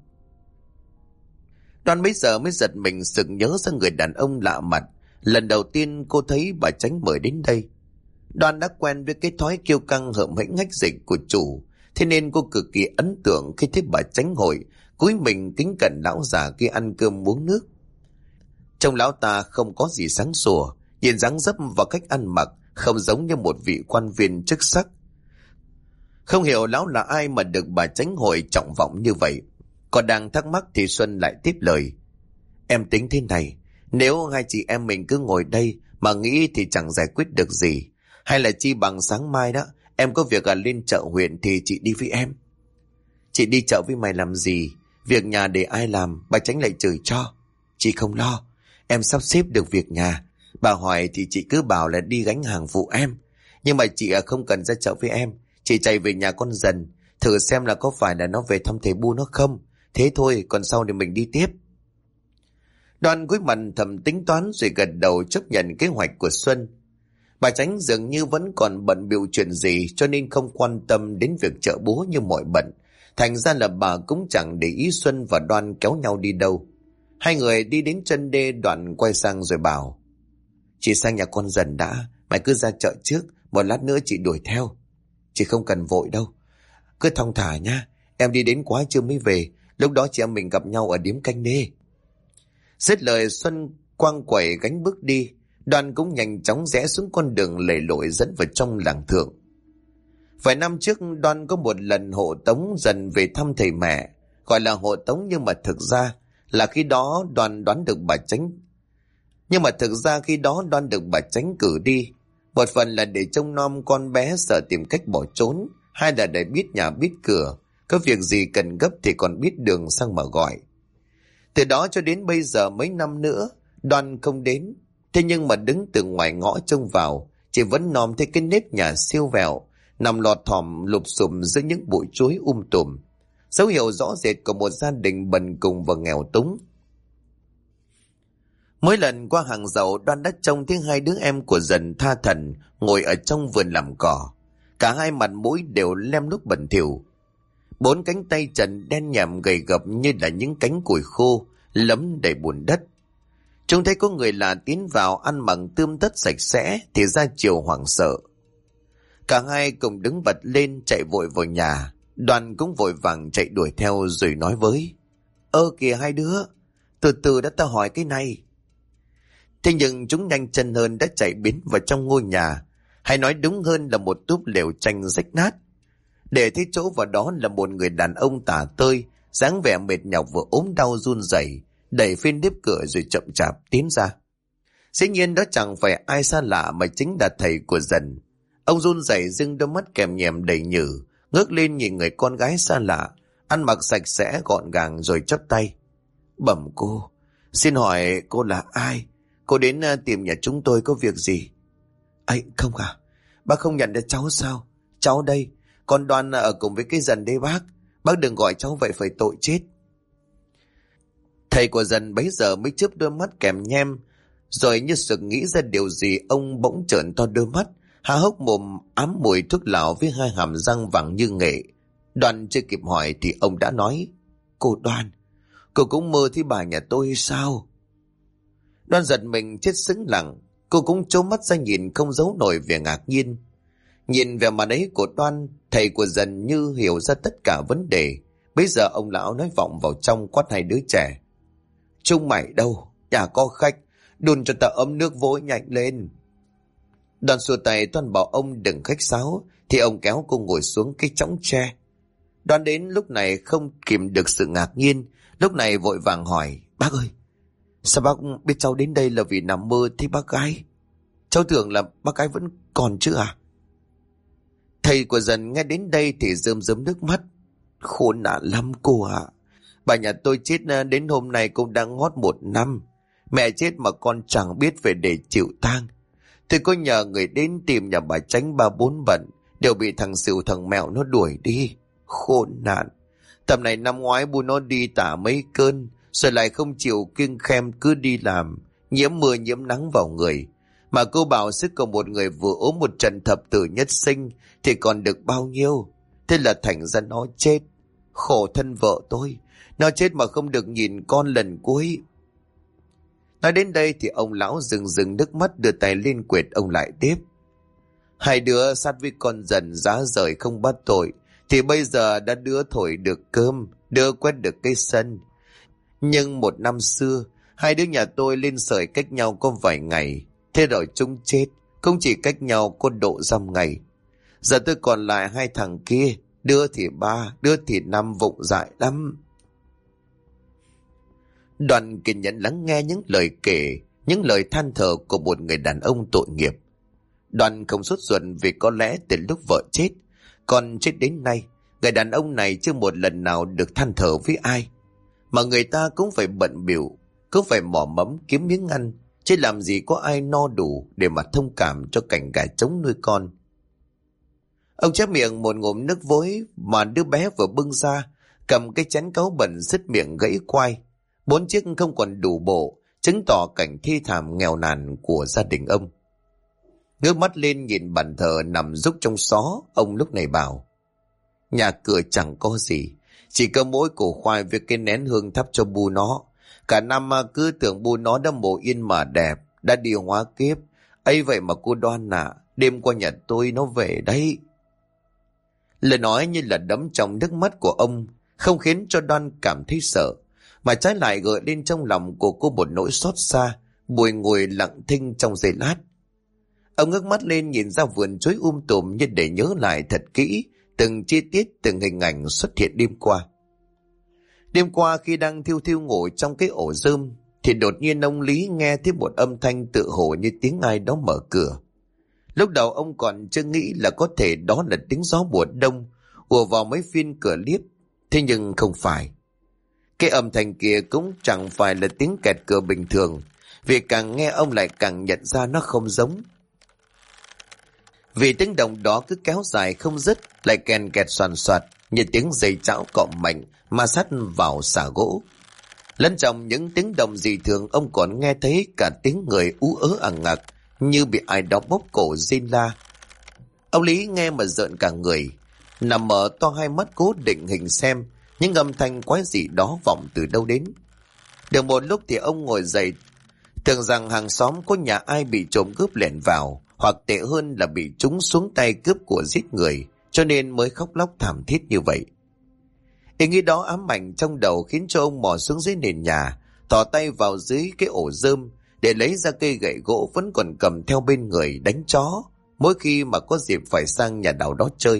Đoan bây giờ mới giật mình sực nhớ ra người đàn ông lạ mặt lần đầu tiên cô thấy bà Chánh mời đến đây. Đoan đã quen với cái thói kiêu căng hợm hĩnh hách dịch của chủ, thế nên cô cực kỳ ấn tượng khi thấy bà Chánh hội cúi mình kính cẩn lão già kia ăn cơm uống nước. Trông lão ta không có gì sáng sủa, nhìn dáng dấp và cách ăn mặc không giống như một vị quan viên chức sắc. Không hiểu lão là ai mà được bà Chánh hội trọng vọng như vậy. Còn đang thắc mắc thì Xuân lại tiếp lời. Em tính thế này, nếu 2 chị em mình cứ ngồi đây mà nghĩ thì chẳng giải quyết được gì. Hay là chi bằng sáng mai đó, em có việc lên chợ huyện thì chị đi với em. Chị đi chợ với mày làm gì? Việc nhà để ai làm, bà Chánh lại chửi cho. Chị không lo, em sắp xếp được việc nhà. Bà hỏi thì chị cứ bảo là đi gánh hàng phụ em. Nhưng mà chị không cần ra chợ với em. Chị chạy về nhà con dần, thử xem là có phải là nó về thăm thầy bu nó không. Thế thôi, còn sau thì mình đi tiếp. Đoan cúi mặt thầm tính toán rồi gật đầu chấp nhận kế hoạch của Xuân. Bà Chánh dường như vẫn còn bận bịu chuyện gì cho nên không quan tâm đến việc chợ búa như mọi bận. Thành ra là bà cũng chẳng để ý Xuân và Đoan kéo nhau đi đâu. 2 người đi đến chân đê, Đoạn quay sang rồi bảo. Chị sang nhà con Dần đã, mày cứ ra chợ trước, một lát nữa chị đuổi theo. Chị không cần vội đâu, cứ thong thả nha. Em đi đến quá trưa mới về, lúc đó chị em mình gặp nhau ở điếm canh đê. Dứt lời Xuân quăng quẩy gánh bước đi. Đoàn cũng nhanh chóng rẽ xuống con đường lầy lội dẫn vào trong làng Thượng. Vài năm trước Đoan có một lần hộ tống Dần về thăm thầy mẹ. Gọi là hộ tống nhưng mà thực ra là khi đó Đoan đoán được bà Chánh. Nhưng mà thực ra khi đó Đoan được bà Chánh cử đi. Một phần là để trông nom con bé sợ tìm cách bỏ trốn. Hai là để biết nhà biết cửa. Có việc gì cần gấp thì còn biết đường sang mà gọi. Từ đó cho đến bây giờ mấy năm nữa Đoan không đến. Thế nhưng mà đứng từ ngoài ngõ trông vào, chị vẫn nom thấy cái nếp nhà siêu vẹo nằm lọt thỏm lụp xùm giữa những bụi chuối tùm. Dấu hiệu rõ rệt của một gia đình bần cùng và nghèo túng. Mỗi lần qua hàng dậu, Đoan đã trông thấy hai đứa em của Dần tha thẩn ngồi ở trong vườn làm cỏ. Cả hai mặt mũi đều lem luốc bẩn thỉu. Bốn cánh tay trần đen nhằm gầy gập như là những cánh củi khô lấm đầy bùn đất. Chúng thấy có người lạ tiến vào ăn mặc tươm tất sạch sẽ thì ra chiều hoảng sợ. Cả hai cùng đứng bật lên chạy vội vào nhà. Đoàn cũng vội vàng chạy đuổi theo rồi nói với: Ơ kìa hai đứa, từ từ đã ta hỏi cái này. Thế nhưng chúng nhanh chân hơn đã chạy biến vào trong ngôi nhà. Hay nói đúng hơn là một túp lều tranh rách nát. Để thấy chỗ vào đó là một người đàn ông tả tơi, dáng vẻ mệt nhọc vừa ốm đau run rẩy, đẩy phiên nếp cửa rồi chậm chạp tiến ra. Dĩ nhiên đó chẳng phải ai xa lạ mà chính là thầy của Dần. Ông run rẩy dưng đôi mắt kèm nhèm đầy nhử, ngước lên nhìn người con gái xa lạ, ăn mặc sạch sẽ gọn gàng rồi chắp tay. Bẩm cô, xin hỏi cô là ai? Cô đến tìm nhà chúng tôi có việc gì? Ấy không à, bác không nhận được cháu sao? Cháu đây, con Đoan ở cùng với cái Dần đây bác. Bác đừng gọi cháu vậy phải tội chết. Thầy của Dần bấy giờ mới chớp đôi mắt kèm nhem, rồi như sực nghĩ ra điều gì ông bỗng trợn to đôi mắt, há hốc mồm ám mùi thuốc lào với hai hàm răng vàng như nghệ. Đoan chưa kịp hỏi thì ông đã nói: Cô Đoan, cô cũng mơ thấy bà nhà tôi sao? Đoan giật mình chết sững lặng, cô cũng trố mắt ra nhìn không giấu nổi vẻ ngạc nhiên. Nhìn về mặt ấy của Đoan, thầy của Dần như hiểu ra tất cả vấn đề. Bây giờ ông lão nói vọng vào trong quát hai đứa trẻ: Chúng mày đâu, nhà có khách, đun cho ta ấm nước vối nhanh lên. Đoàn xua tay Đoan bảo ông đừng khách sáo, thì ông kéo cô ngồi xuống cái chõng tre. Đoan đến lúc này không kìm được sự ngạc nhiên, lúc này vội vàng hỏi: Bác ơi, sao bác biết cháu đến đây là vì nằm mơ thấy bác gái? Cháu tưởng là bác gái vẫn còn chứ à? Thầy của Dần nghe đến đây thì rơm rớm nước mắt. Khốn nạn lắm cô ạ. Bà nhà tôi chết đến hôm nay cũng đã ngót 1 năm. Mẹ chết mà con chẳng biết về để chịu tang. Tôi có nhờ người đến tìm nhà bà Chánh 3-4 bận, đều bị thằng Sửu thằng Mẹo nó đuổi đi. Khốn nạn. Tầm này năm ngoái bu nó đi tả mấy cơn, rồi lại không chịu kiêng khem cứ đi làm, nhiễm mưa nhiễm nắng vào người. Mà cô bảo sức của một người vừa ốm một trận thập tử nhất sinh thì còn được bao nhiêu. Thế là thành ra nó chết. Khổ thân vợ tôi, nó chết mà không được nhìn con lần cuối. Nói đến đây thì ông lão rừng nước mắt đưa tay lên quệt ông lại tiếp. Hai đứa sát với con Dần giá rời không bắt tội, thì bây giờ đã đứa thổi được cơm, đứa quét được cây sân. Nhưng 1 năm xưa, hai đứa nhà tôi lên sởi cách nhau có vài ngày. Thế rồi chúng chết, không chỉ cách nhau có độ 5 ngày. Giờ tôi còn lại 2 thằng kia, đứa thì 3, đứa thì 5, vụng dại lắm. Đoàn kiên nhẫn lắng nghe những lời kể, những lời than thở của một người đàn ông tội nghiệp. Đoàn không sốt ruột vì có lẽ từ lúc vợ chết, còn chết đến nay, người đàn ông này chưa một lần nào được than thở với ai. Mà người ta cũng phải bận bịu, cũng phải mò mẫm kiếm miếng ăn, chứ làm gì có ai no đủ để mà thông cảm cho cảnh gà trống nuôi con. Ông chép miệng một ngụm nước vối mà đứa bé vừa bưng ra, cầm cái chén cáu bẩn sứt miệng gãy quai. 4 chiếc không còn đủ bộ, chứng tỏ cảnh thi thảm nghèo nàn của gia đình ông. Ngước mắt lên nhìn bàn thờ nằm rúc trong xó, ông lúc này bảo: Nhà cửa chẳng có gì, chỉ có mỗi củ khoai với cái nén hương thắp cho bu nó. Cả năm cứ tưởng bu nó đã mồ yên mà đẹp, đã đi hóa kiếp, ấy vậy mà cô Đoan đêm qua nhà tôi nó về đấy. Lời nói như là đấm trong nước mắt của ông, không khiến cho Đoan cảm thấy sợ, mà trái lại gợi lên trong lòng của cô một nỗi xót xa, bùi ngùi lặng thinh trong giây lát. Ông ngước mắt lên nhìn ra vườn chuối tùm như để nhớ lại thật kỹ từng chi tiết, từng hình ảnh xuất hiện đêm qua. Đêm qua khi đang thiêu thiêu ngủ trong cái ổ rơm, thì đột nhiên ông Lý nghe thấy một âm thanh tự hồ như tiếng ai đó mở cửa. Lúc đầu ông còn chưa nghĩ là có thể đó là tiếng gió mùa đông ùa vào mấy phiên cửa liếp, thế nhưng không phải. Cái âm thanh kia cũng chẳng phải là tiếng kẹt cửa bình thường, vì càng nghe ông lại càng nhận ra nó không giống. Vì tiếng động đó cứ kéo dài không dứt, lại kèn kẹt soàn soạt như tiếng giày chảo cọ mạnh ma sát vào xà gỗ. Lẫn trong những tiếng động dị thường, ông còn nghe thấy cả tiếng người ú ớ ằng ặc như bị ai đó bóp cổ rên la. Ông Lý nghe mà rợn cả người, nằm mở to hai mắt cố định hình xem những âm thanh quái dị đó vọng từ đâu đến. Được một lúc thì ông ngồi dậy, tưởng rằng hàng xóm có nhà ai bị trộm cướp lẻn vào, hoặc tệ hơn là bị chúng xuống tay cướp của giết người, cho nên mới khóc lóc thảm thiết như vậy. Ý nghĩ đó ám ảnh trong đầu khiến cho ông mò xuống dưới nền nhà, thò tay vào dưới cái ổ rơm để lấy ra cây gậy gỗ vẫn còn cầm theo bên người đánh chó mỗi khi mà có dịp phải sang nhà nào đó chơi.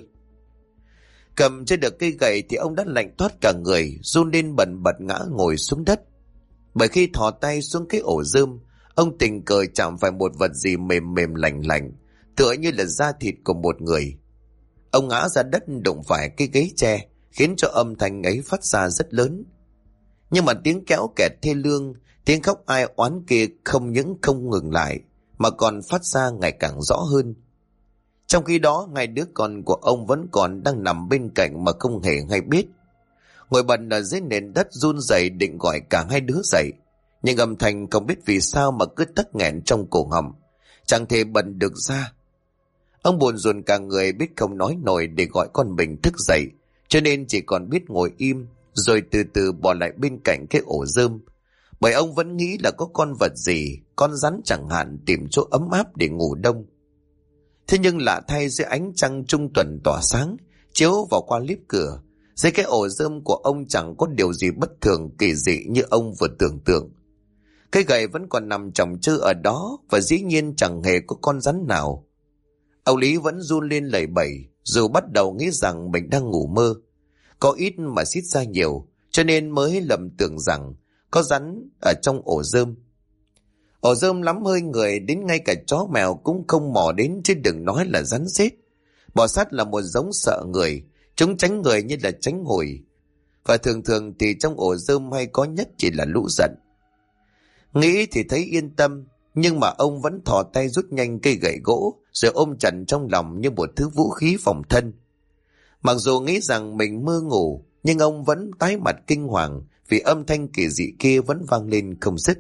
Cầm trên được cây gậy thì ông đã lạnh toát cả người, run lên bần bật ngã ngồi xuống đất. Bởi khi thò tay xuống cái ổ rơm, ông tình cờ chạm phải một vật gì mềm mềm lạnh lạnh, tựa như là da thịt của một người. Ông ngã ra đất đụng phải cái ghế tre, khiến cho âm thanh ấy phát ra rất lớn. Nhưng mà tiếng kéo kẹt thê lương, tiếng khóc ai oán kia không những không ngừng lại, mà còn phát ra ngày càng rõ hơn. Trong khi đó, hai đứa con của ông vẫn còn đang nằm bên cạnh mà không hề hay biết. Ngồi bần ở dưới nền đất run rẩy định gọi cả hai đứa dậy, nhưng âm thanh không biết vì sao mà cứ tắc nghẹn trong cổ họng, chẳng thể bần được ra. Ông buồn rùn cả người, biết không nói nổi để gọi con mình thức dậy, cho nên chỉ còn biết ngồi im, rồi từ từ bỏ lại bên cạnh cái ổ rơm. Bởi ông vẫn nghĩ là có con vật gì, con rắn chẳng hạn, tìm chỗ ấm áp để ngủ đông. Thế nhưng lạ thay, dưới ánh trăng trung tuần tỏa sáng chiếu vào qua liếp cửa, dưới cái ổ rơm của ông chẳng có điều gì bất thường kỳ dị như ông vừa tưởng tượng. Cây gậy vẫn còn nằm chồng chơ ở đó, và dĩ nhiên chẳng hề có con rắn nào. Ông Lý vẫn run lên lẩy bẩy, dù bắt đầu nghĩ rằng mình đang ngủ mơ. Có ít mà xít ra nhiều, cho nên mới lầm tưởng rằng có rắn ở trong ổ rơm. Ổ rơm lắm hơi người, đến ngay cả chó mèo cũng không mò đến, chứ đừng nói là rắn rết. Bò sát là một giống sợ người, chúng tránh người như là tránh hủi. Và thường thường thì trong ổ rơm hay có nhất chỉ là lũ giận. Nghĩ thì thấy yên tâm, nhưng mà ông vẫn thò tay rút nhanh cây gậy gỗ, rồi ôm chặt trong lòng như một thứ vũ khí phòng thân. Mặc dù nghĩ rằng mình mơ ngủ, nhưng ông vẫn tái mặt kinh hoàng vì âm thanh kỳ dị kia vẫn vang lên không dứt.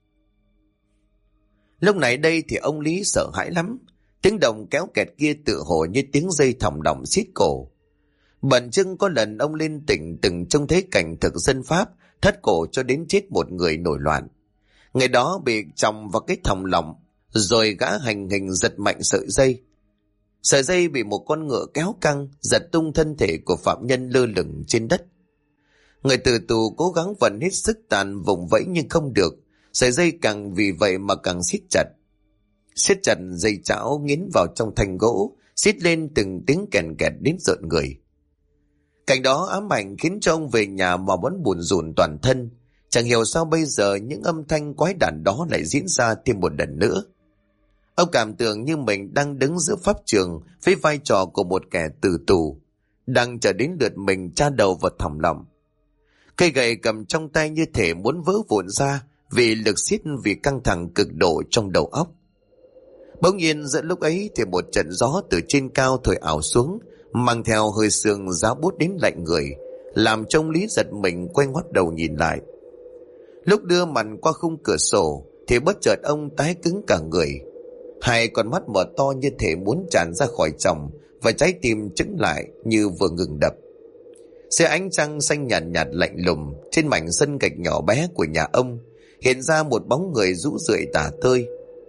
Lúc này đây thì ông Lý sợ hãi lắm. Tiếng động kéo kẹt kia tự hồ như tiếng dây thòng động xiết cổ. Bần chưng có lần ông lên tỉnh từng trông thấy cảnh thực dân Pháp thắt cổ cho đến chết một người nổi loạn. Người đó bị chồng vào cái thòng lọng, rồi gã hành hình giật mạnh sợi dây. Sợi dây bị một con ngựa kéo căng, giật tung thân thể của phạm nhân lơ lửng trên đất. Người tử tù cố gắng vận hết sức tàn vùng vẫy nhưng không được. Sợi dây càng vì vậy mà càng siết chặt. Siết chặt dây chảo nghiến vào trong thanh gỗ, xiết lên từng tiếng kèn kẹt đến rợn người. Cảnh đó ám ảnh khiến cho ông về nhà mà vẫn buồn rùn toàn thân. Chẳng hiểu sao bây giờ những âm thanh quái đản đó lại diễn ra thêm một lần nữa. Ông cảm tưởng như mình đang đứng giữa pháp trường với vai trò của một kẻ tử tù, đang chờ đến lượt mình tra đầu vào thòng lọng. Cây gậy cầm trong tay như thể muốn vỡ vụn ra vì lực siết, vì căng thẳng cực độ trong đầu óc. Bỗng nhiên giữa lúc ấy thì một trận gió từ trên cao thổi ảo xuống, mang theo hơi sương giá bút đến lạnh người, làm trông Lý giật mình quay ngoắt đầu nhìn lại. Lúc đưa mặt qua khung cửa sổ thì bất chợt ông tái cứng cả người. Hai con mắt mở to như thể muốn tràn ra khỏi tròng, và trái tim chững lại như vừa ngừng đập. Dưới ánh trăng xanh nhạt nhạt lạnh lùng, trên mảnh sân gạch nhỏ bé của nhà ông hiện ra một bóng người rũ rượi tả tơi.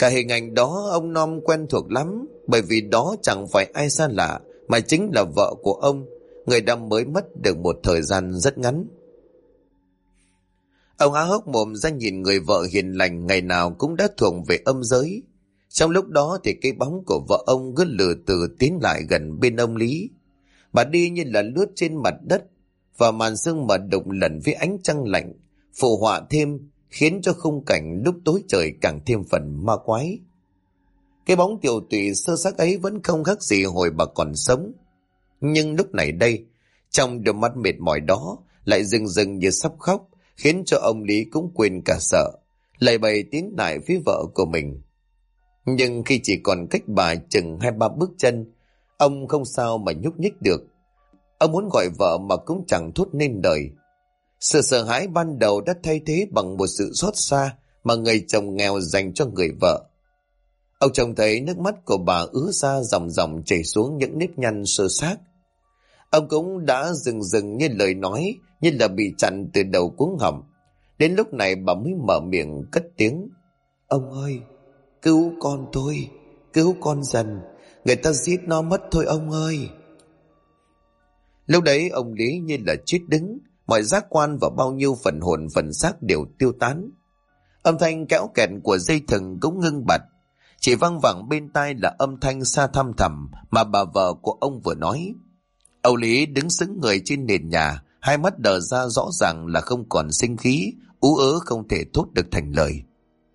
Cả hình ảnh đó ông Nom quen thuộc lắm, bởi vì đó chẳng phải ai xa lạ mà chính là vợ của ông, người đã mới mất được một thời gian rất ngắn. Ông há hốc mồm ra nhìn người vợ hiền lành ngày nào cũng đã thuộc về âm giới. Trong lúc đó thì cái bóng của vợ ông cứ lừ từ tiến lại gần bên ông Lý. Bà đi như là lướt trên mặt đất, và màn sương mờ đục lần với ánh trăng lạnh phụ họa thêm, khiến cho khung cảnh lúc tối trời càng thêm phần ma quái. Cái bóng tiều tụy sơ xác ấy vẫn không khác gì hồi bà còn sống, nhưng lúc này đây, trong đôi mắt mệt mỏi đó lại rưng rưng như sắp khóc, khiến cho ông Lý cũng quên cả sợ, lầy bầy tiến lại phía vợ của mình. Nhưng khi chỉ còn cách bà chừng 2-3 bước chân, ông không sao mà nhúc nhích được. Ông muốn gọi vợ mà cũng chẳng thốt nên lời. Sự sợ hãi ban đầu đã thay thế bằng một sự xót xa mà người chồng nghèo dành cho người vợ. Ông chồng thấy nước mắt của bà ứa ra dòng dòng chảy xuống những nếp nhăn sơ xác. Ông cũng đã dừng như lời nói, như là bị chặn từ đầu cuống họng. Đến lúc này bà mới mở miệng cất tiếng: "Ông ơi, cứu con tôi, cứu con dần, người ta giết nó mất thôi ông ơi." Lúc đấy ông Lý như là chết đứng, mọi giác quan và bao nhiêu phần hồn phần xác đều tiêu tán. Âm thanh kéo kẹt của dây thừng cũng ngưng bặt, chỉ văng vẳng bên tai là âm thanh xa thăm thẳm mà bà vợ của ông vừa nói. Ông Lý đứng sững người trên nền nhà, hai mắt đờ ra rõ ràng là không còn sinh khí, ú ớ không thể thốt được thành lời.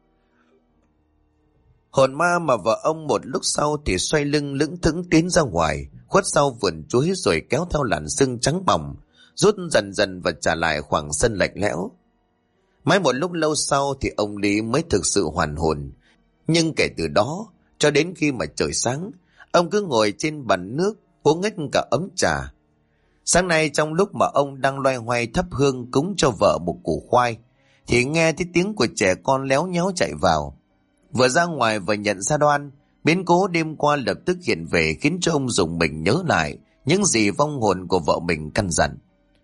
Hồn ma mà vợ ông một lúc sau thì xoay lưng lững thững tiến ra ngoài, khuất sau vườn chuối rồi kéo theo làn sương trắng bỏng, rút dần dần và trả lại khoảng sân lạnh lẽo. Mãi một lúc lâu sau thì ông Lý mới thực sự hoàn hồn. Nhưng kể từ đó cho đến khi mà trời sáng, ông cứ ngồi trên bàn nước uống hết cả ấm trà. Sáng nay trong lúc mà ông đang loay hoay thắp hương cúng cho vợ một củ khoai, thì nghe thấy tiếng của trẻ con léo nhéo chạy vào. Vừa ra ngoài vừa nhận ra Đoan, biến cố đêm qua lập tức hiện về, khiến cho ông rùng mình nhớ lại những gì vong hồn của vợ mình căn dặn.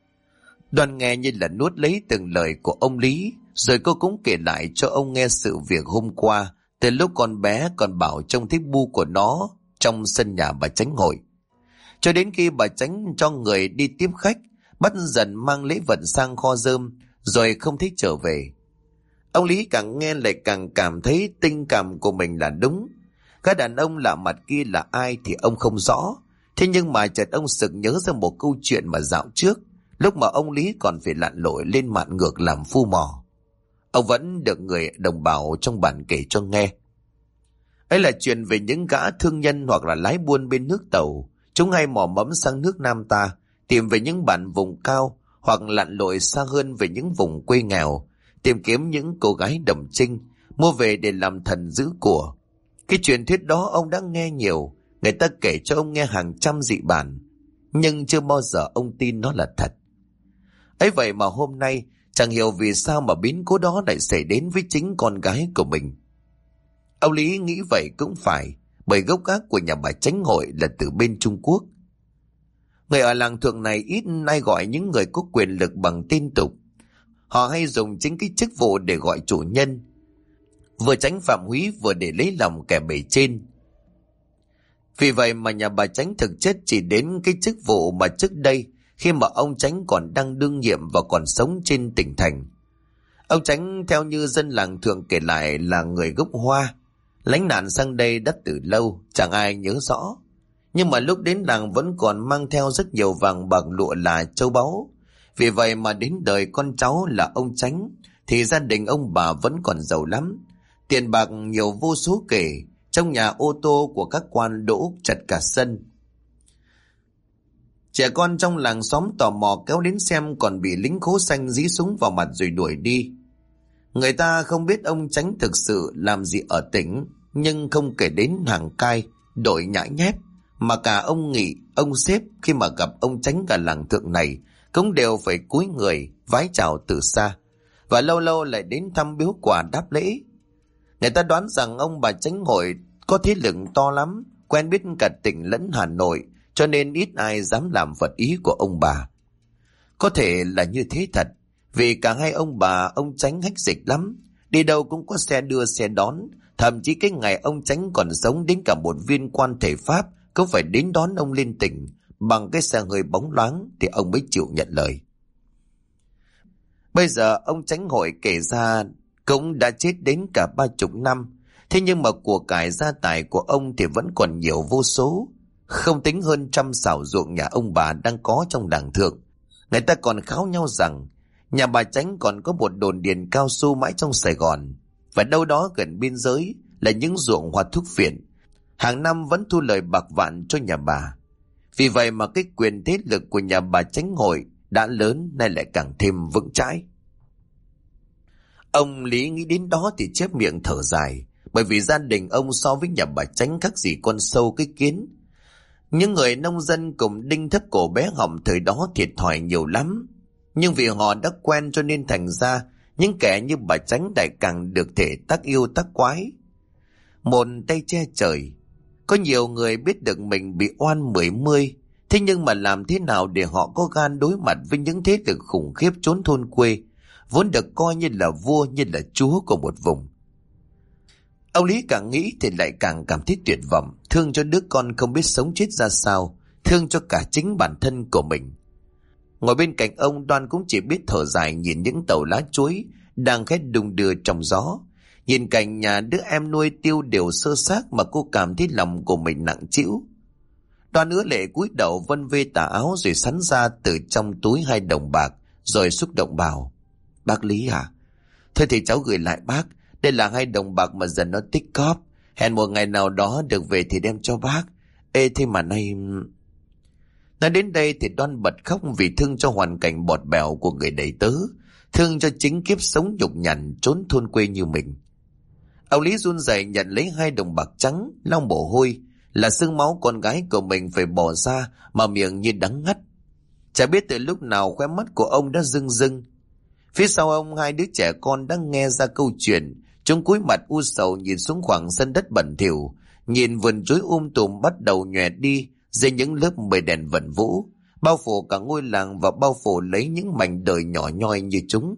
Đoan nghe như là nuốt lấy từng lời của ông Lý, rồi cô cũng kể lại cho ông nghe sự việc hôm qua, từ lúc con bé còn bảo trông thấy bu của nó trong sân nhà bà Chánh hội, cho đến khi bà Chánh cho người đi tiếp khách, bắt dần mang lễ vật sang kho rơm, rồi không thấy trở về. Ông Lý càng nghe lại càng cảm thấy tình cảm của mình là đúng. Cái đàn ông lạ mặt kia là ai thì ông không rõ, thế nhưng mà chợt ông sực nhớ ra một câu chuyện mà dạo trước, lúc mà ông Lý còn phải lặn lội lên mạn ngược làm phu mò. Ông vẫn được người đồng bào trong bản kể cho nghe. Ấy là chuyện về những gã thương nhân hoặc là lái buôn bên nước Tàu. Chúng hay mò mẫm sang nước Nam ta, tìm về những bản vùng cao, hoặc lặn lội xa hơn về những vùng quê nghèo, tìm kiếm những cô gái đầm trinh, mua về để làm thần giữ của. Cái truyền thuyết đó ông đã nghe nhiều, người ta kể cho ông nghe hàng trăm dị bản, nhưng chưa bao giờ ông tin nó là thật. Ấy vậy mà hôm nay, chẳng hiểu vì sao mà biến cố đó lại xảy đến với chính con gái của mình. Ông Lý nghĩ vậy cũng phải, bởi gốc gác của nhà bà Chánh hội là từ bên Trung Quốc. Người ở làng Thượng này ít ai gọi những người có quyền lực bằng tên tục. Họ hay dùng chính cái chức vụ để gọi chủ nhân, vừa tránh phạm húy vừa để lấy lòng kẻ bề trên. Vì vậy mà nhà bà Chánh thực chất chỉ đến cái chức vụ mà trước đây, khi mà ông Chánh còn đang đương nhiệm và còn sống trên tỉnh thành. Ông Chánh theo như dân làng Thượng kể lại là người gốc Hoa, lánh nạn sang đây đã từ lâu, chẳng ai nhớ rõ. Nhưng mà lúc đến làng vẫn còn mang theo rất nhiều vàng bạc lụa là châu báu. Vì vậy mà đến đời con cháu là ông Chánh thì gia đình ông bà vẫn còn giàu lắm. Tiền bạc nhiều vô số kể, trong nhà ô tô của các quan đỗ chật cả sân. Trẻ con trong làng xóm tò mò kéo đến xem, còn bị lính khố xanh dí súng vào mặt rồi đuổi đi. Người ta không biết ông Chánh thực sự làm gì ở tỉnh, nhưng không kể đến hàng cai, đội nhãi nhép, mà cả ông Nghị, ông Xếp khi mà gặp ông Chánh cả làng Thượng này cũng đều phải cúi người vái chào từ xa, và lâu lâu lại đến thăm biếu quà đáp lễ. Người ta đoán rằng ông bà Chánh hội có thế lực to lắm, quen biết cả tỉnh lẫn Hà Nội, cho nên ít ai dám làm phật ý của ông bà. Có thể là như thế thật, vì cả hai ông bà ông Chánh hách dịch lắm, đi đâu cũng có xe đưa xe đón, Thậm chí cái ngày ông Chánh còn sống, đến cả một viên quan thể Pháp cũng phải đến đón ông lên tỉnh bằng cái xe hơi bóng loáng thì ông mới chịu nhận lời. Bây giờ ông Chánh Hội kể ra cũng đã chết đến cả 30 năm. Thế nhưng mà của cải gia tài của ông thì vẫn còn nhiều vô số. Không tính hơn trăm sào ruộng nhà ông bà đang có trong làng Thượng. Người ta còn kháo nhau rằng nhà bà Chánh còn có một đồn điền cao su mãi trong Sài Gòn. Và đâu đó gần biên giới là những ruộng hoa thuốc phiện. Hàng năm vẫn thu lời bạc vạn cho nhà bà. Vì vậy mà cái quyền thế lực của nhà bà Chánh Hội đã lớn, nay lại càng thêm vững chãi. Ông Lý nghĩ đến đó thì chép miệng thở dài, bởi vì gia đình ông so với nhà bà Chánh khác gì con sâu cái kiến. Những người nông dân cùng đinh thấp cổ bé họng thời đó thiệt thòi nhiều lắm. Nhưng vì họ đã quen cho nên thành ra những kẻ như bà Chánh lại càng được thể tác yêu tác quái. Một tay che trời. Có nhiều người biết được mình bị oan mười mươi, thế nhưng mà làm thế nào để họ có gan đối mặt với những thế lực khủng khiếp trốn thôn quê, vốn được coi như là vua, như là chúa của một vùng. Ông Lý càng nghĩ thì lại càng cảm thấy tuyệt vọng, thương cho đứa con không biết sống chết ra sao, thương cho cả chính bản thân của mình. Ngồi bên cạnh ông, Đoan cũng chỉ biết thở dài nhìn những tàu lá chuối đang khét đung đưa trong gió. Nhìn cảnh nhà đứa em nuôi tiêu đều sơ xác mà cô cảm thấy lòng của mình nặng trĩu. Đoan ứa lệ cúi đầu vân vê tà áo rồi sắn ra từ trong túi 2 đồng bạc, rồi xúc động bảo: "Bác Lý à? Thôi thì cháu gửi lại bác. Đây là 2 đồng bạc mà dần nó tích cóp. Hẹn một ngày nào đó được về thì đem cho bác. Ê thế mà nay..." Nói đến đây thì Đoan bật khóc vì thương cho hoàn cảnh bọt bèo của người đầy tớ, thương cho chính kiếp sống nhục nhằn trốn thôn quê như mình. Ông Lý run rẩy nhận lấy 2 đồng bạc trắng, lau mồ hôi, là xương máu con gái của mình phải bỏ ra mà miệng như đắng ngắt. Chả biết từ lúc nào khóe mắt của ông đã rưng rưng. Phía sau ông, 2 đứa trẻ con đang nghe ra câu chuyện. Chúng cúi mặt u sầu nhìn xuống khoảng sân đất bẩn thỉu, nhìn vườn chuối tùm bắt đầu nhòe đi dưới những lớp mây đèn vẩn vũ, bao phủ cả ngôi làng và bao phủ lấy những mảnh đời nhỏ nhoi như chúng.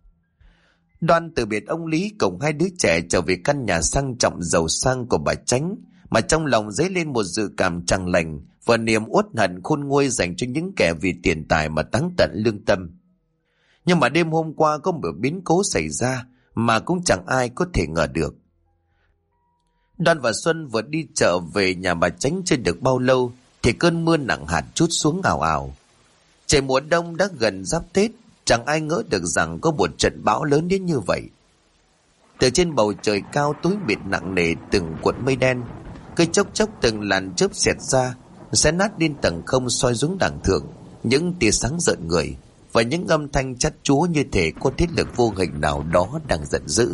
Đoan từ biệt ông Lý cùng 2 đứa trẻ trở về căn nhà sang trọng giàu sang của bà Chánh, mà trong lòng dấy lên một dự cảm chẳng lành và niềm uất hận khôn nguôi dành cho những kẻ vì tiền tài mà táng tận lương tâm. Nhưng mà đêm hôm qua có một biến cố xảy ra mà cũng chẳng ai có thể ngờ được. Đoan và Xuân vừa đi chợ về nhà bà Chánh chưa được bao lâu thì cơn mưa nặng hạt trút xuống ào ào. Trời mùa đông đã gần giáp Tết, chẳng ai ngỡ được rằng có một trận bão lớn đến như vậy. Từ trên bầu trời cao tối mịt nặng nề từng cuộn mây đen, cứ chốc chốc từng làn chớp xẹt ra, xé nát lên tầng không soi xuống đàng Thượng, những tia sáng rợn người và những âm thanh chát chúa như thể có thế lực vô hình nào đó đang giận dữ.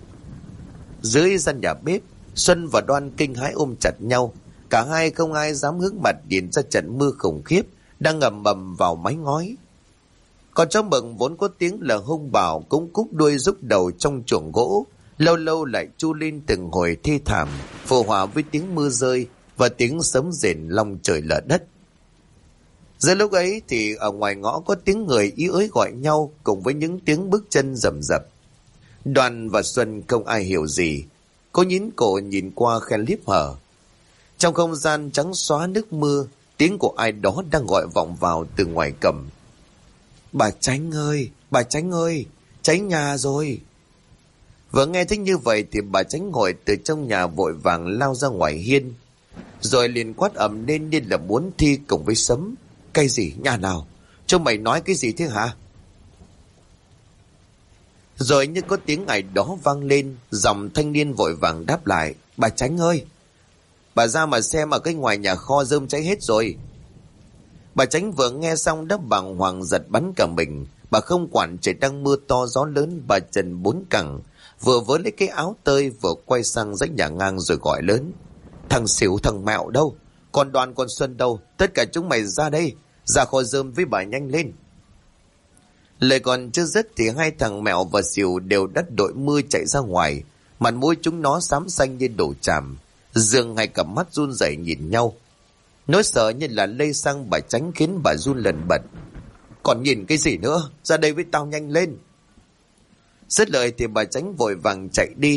Dưới gian nhà bếp, Xuân và Đoan kinh hãi ôm chặt nhau, cả hai không ai dám hướng mặt nhìn ra trận mưa khủng khiếp đang ngầm ầm vào mái ngói. Con chó mừng vốn có tiếng là hung bạo cũng cúp đuôi rúc đầu trong chuồng gỗ, lâu lâu lại chu lên từng hồi thê thảm, phù hòa với tiếng mưa rơi và tiếng sấm rền long trời lở đất. Giữa lúc ấy thì ở ngoài ngõ có tiếng người ý ới gọi nhau cùng với những tiếng bước chân rầm rập. Đoàn và Xuân không ai hiểu gì, cô nhín cổ nhìn qua khe liếp hở. Trong không gian trắng xóa nước mưa, tiếng của ai đó đang gọi vọng vào từ ngoài cầm: "Bà Chánh ơi, bà Chánh ơi, cháy nhà rồi." Vừa nghe thấy như vậy thì bà Chánh ngồi từ trong nhà vội vàng lao ra ngoài hiên, rồi liền quát ầm lên như là muốn thi cùng với sấm: "Cái gì? Nhà nào? Cho mày nói cái gì thế hả?" Rồi như có tiếng ai đó vang lên, giọng thanh niên vội vàng đáp lại: "Bà Chánh ơi, bà ra mà xem, ở cái ngoài nhà kho rơm cháy hết rồi." Bà Chánh vừa nghe xong đã bàng hoàng giật bắn cả mình. Bà không quản trời đang mưa to gió lớn, bà trần 4 cẳng, vừa vớ lấy cái áo tơi vừa quay sang dãy nhà ngang rồi gọi lớn: "Thằng xỉu thằng mẹo đâu? Còn Đoàn con Xuân đâu? Tất cả chúng mày ra đây, ra kho rơm với bà nhanh lên." Lời còn chưa dứt thì 2 thằng mẹo và xỉu đều đắt đội mưa chạy ra ngoài, mặt mũi chúng nó xám xanh như đổ chàm, Dương hai cặp mắt run rẩy nhìn nhau. Nỗi sợ như là lây sang bà Chánh khiến bà run lần bật: "Còn nhìn cái gì nữa, ra đây với tao nhanh lên." Dứt lời thì bà Chánh vội vàng chạy đi.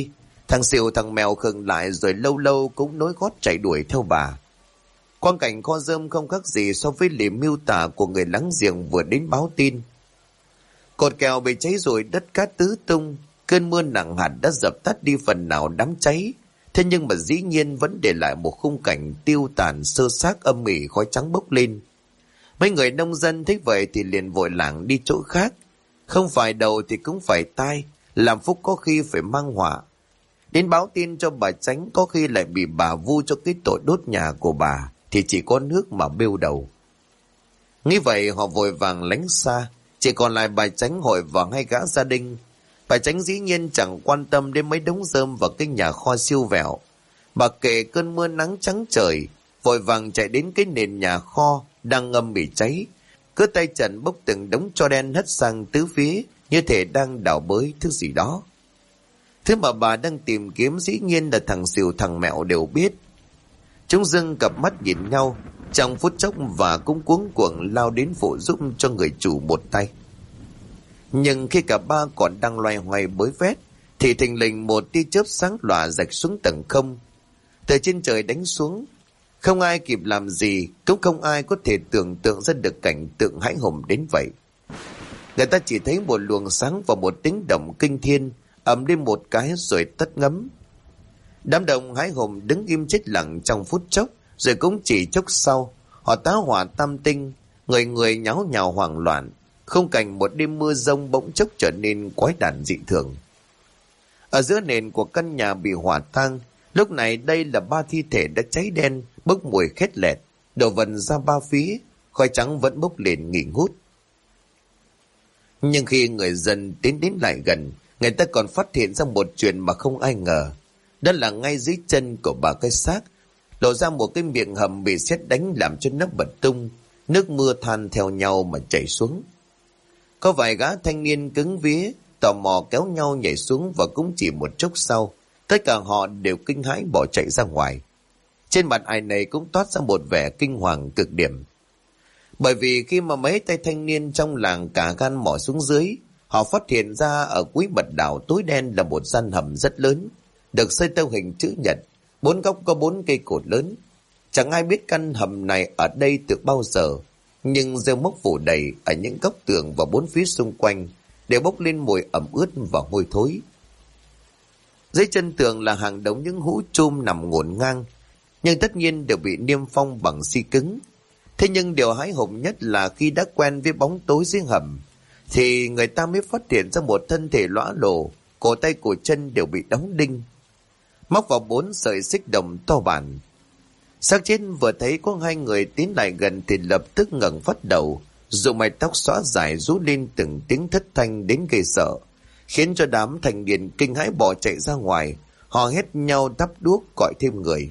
Thằng Xỉu thằng Mèo khựng lại rồi lâu lâu cũng nối gót chạy đuổi theo bà. Quang cảnh kho rơm không khác gì so với lời miêu tả của người láng giềng vừa đến báo tin. Cột kèo bị cháy rồi, đất cát tứ tung, cơn mưa nặng hạt đã dập tắt đi phần nào đám cháy. Thế nhưng mà dĩ nhiên vẫn để lại một khung cảnh tiêu tàn sơ xác, âm ỉ khói trắng bốc lên. Mấy người nông dân thấy vậy thì liền vội lảng đi chỗ khác. Không phải đầu thì cũng phải tai, làm phúc có khi phải mang họa. Đến báo tin cho bà Chánh, có khi lại bị bà vu cho cái tội đốt nhà của bà, thì chỉ có nước mà bêu đầu. Nghĩ vậy họ vội vàng lánh xa, chỉ còn lại bà Chánh hội vào hai gã gia đình. Bà Chánh dĩ nhiên chẳng quan tâm đến mấy đống rơm và cái nhà kho siêu vẹo. Bà kệ cơn mưa nắng trắng trời, vội vàng chạy đến cái nền nhà kho đang ngâm bị cháy, cứ tay chân bốc từng đống tro đen hất sang tứ phía, như thể đang đào bới thứ gì đó. Thứ mà bà đang tìm kiếm dĩ nhiên là thằng Xỉu thằng Mẹo đều biết. Chúng dưng cặp mắt nhìn nhau trong phút chốc và cũng cuống cuồng lao đến phụ giúp cho người chủ một tay. Nhưng khi cả ba còn đang loay hoay bới vét thì thình lình một tia chớp sáng lòa rạch xuống tầng không, từ trên trời đánh xuống. Không ai kịp làm gì, cũng không ai có thể tưởng tượng ra được cảnh tượng hãi hùng đến vậy. Người ta chỉ thấy một luồng sáng và một tiếng động kinh thiên ầm lên một cái rồi tắt ngấm. Đám đông hãi hùng đứng im chết lặng trong phút chốc, rồi cũng chỉ chốc sau họ tá hỏa tam tinh, người người nháo nhào hoảng loạn. Khung cảnh một đêm mưa rông bỗng chốc trở nên quái đản dị thường. Ở giữa nền của căn nhà bị hỏa tang, lúc này đây là ba thi thể đã cháy đen, bốc mùi khét lẹt, đổ vần ra ba phía, khói trắng vẫn bốc lên nghi ngút. Nhưng khi người dân tiến đến lại gần, người ta còn phát hiện ra một chuyện mà không ai ngờ. Đó là ngay dưới chân của bà cái xác lộ ra một cái miệng hầm bị sét đánh làm cho nó bật tung, nước mưa than theo nhau mà chảy xuống. Có vài gã thanh niên cứng vía tò mò kéo nhau nhảy xuống, và cũng chỉ một chốc sau tất cả họ đều kinh hãi bỏ chạy ra ngoài. Trên mặt ai nấy cũng toát ra một vẻ kinh hoàng cực điểm. Bởi vì khi mà mấy tay thanh niên trong làng cả gan mò xuống dưới, họ phát hiện ra ở cuối bật đảo tối đen là một gian hầm rất lớn, được xây theo hình chữ nhật, bốn góc có 4 cây cột lớn. Chẳng ai biết căn hầm này ở đây từ bao giờ, nhưng rêu mốc phủ đầy ở những góc tường và 4 phía xung quanh đều bốc lên mùi ẩm ướt và hôi thối. Dưới chân tường là hàng đống những hũ chum nằm ngổn ngang, nhưng tất nhiên đều bị niêm phong bằng xi cứng. Thế nhưng điều hãi hùng nhất là khi đã quen với bóng tối dưới hầm, thì người ta mới phát hiện ra một thân thể lõa lồ, cổ tay cổ chân đều bị đóng đinh, móc vào 4 sợi xích đồng to bản. Xác chết vừa thấy có 2 người tiến lại gần thì lập tức ngẩng phát đầu, dù mái tóc xõa dài rú lên từng tiếng thất thanh đến gây sợ, khiến cho đám thanh niên kinh hãi bỏ chạy ra ngoài. Họ hét nhau đắp đuốc gọi thêm người.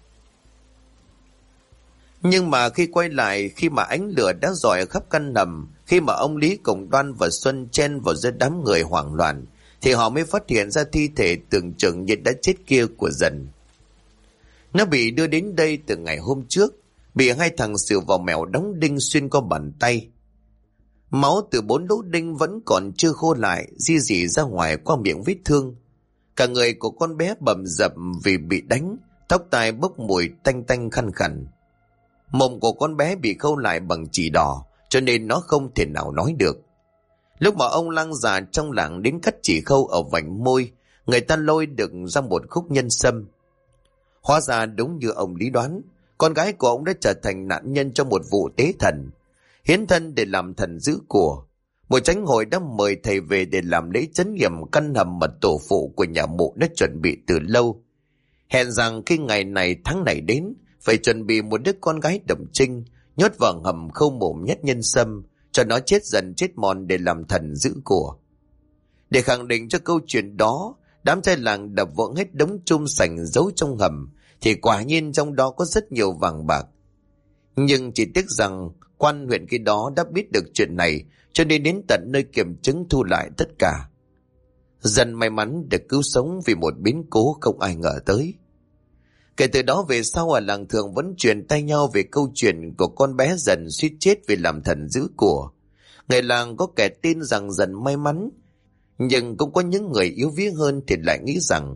Nhưng mà khi quay lại, khi mà ánh lửa đã rọi khắp căn hầm, khi mà ông Lý cùng Đoan và Xuân chen vào giữa đám người hoảng loạn, thì họ mới phát hiện ra thi thể tưởng chừng như đã chết kia của Dần. Nó bị đưa đến đây từ ngày hôm trước, bị 2 thằng Xỉu và Mèo đóng đinh xuyên qua bàn tay. Máu từ 4 lỗ đinh vẫn còn chưa khô lại, ri rỉ ra ngoài qua miệng vết thương. Cả người của con bé bầm dập vì bị đánh, tóc tai bốc mùi tanh tanh khăn khăn. Mồm của con bé bị khâu lại bằng chỉ đỏ, cho nên nó không thể nào nói được. Lúc mà ông lang già trong làng đến cắt chỉ khâu ở vành môi, người ta lôi được ra một khúc nhân sâm. Hóa ra đúng như ông Lý đoán, con gái của ông đã trở thành nạn nhân trong một vụ tế thần, hiến thân để làm thần giữ của. Một chánh hội đã mời thầy về để làm lễ trấn nghiệm căn hầm mà tổ phụ của nhà mụ đã chuẩn bị từ lâu. Hẹn rằng khi ngày này tháng này đến, phải chuẩn bị một đứa con gái đồng trinh, nhốt vào hầm khâu mồm nhét nhân sâm, cho nó chết dần chết mòn để làm thần giữ của. Để khẳng định cho câu chuyện đó, đám trai làng đập vỡ hết đống chum sành giấu trong hầm, thì quả nhiên trong đó có rất nhiều vàng bạc. Nhưng chỉ tiếc rằng quan huyện khi đó đã biết được chuyện này, cho nên đến tận nơi kiểm chứng thu lại tất cả. Dần may mắn được cứu sống vì một biến cố không ai ngờ tới. Kể từ đó về sau ở làng thường vẫn truyền tay nhau về câu chuyện của con bé Dần suýt chết vì làm thần giữ của. Người làng có kẻ tin rằng Dần may mắn, nhưng cũng có những người yếu vía hơn thì lại nghĩ rằng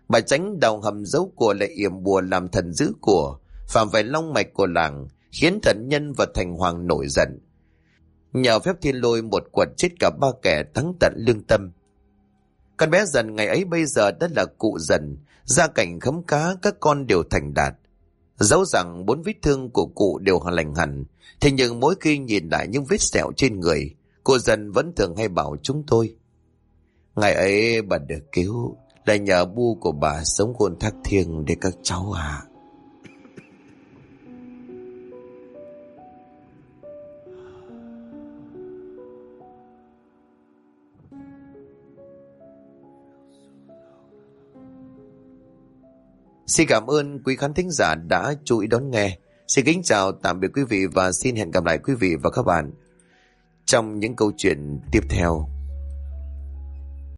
Bà Chánh đào hầm giấu của lại yểm bùa làm thần giữ của, phạm phải long mạch của làng, khiến thần nhân và thành hoàng nổi giận. Nhờ phép thiên lôi một quật chết cả ba kẻ thắng tận lương tâm. Con bé Dần ngày ấy bây giờ đã là cụ Dần, gia cảnh khấm cá, các con đều thành đạt. Dẫu rằng 4 vết thương của cụ đều lành hẳn, thế nhưng mỗi khi nhìn lại những vết sẹo trên người, cô Dần vẫn thường hay bảo chúng tôi: ngày ấy bà được cứu là nhờ bu của bà sống khôn thác thiêng để các cháu à. Xin cảm ơn quý khán thính giả đã chú ý đón nghe. Xin kính chào tạm biệt quý vị và xin hẹn gặp lại quý vị và các bạn trong những câu chuyện tiếp theo.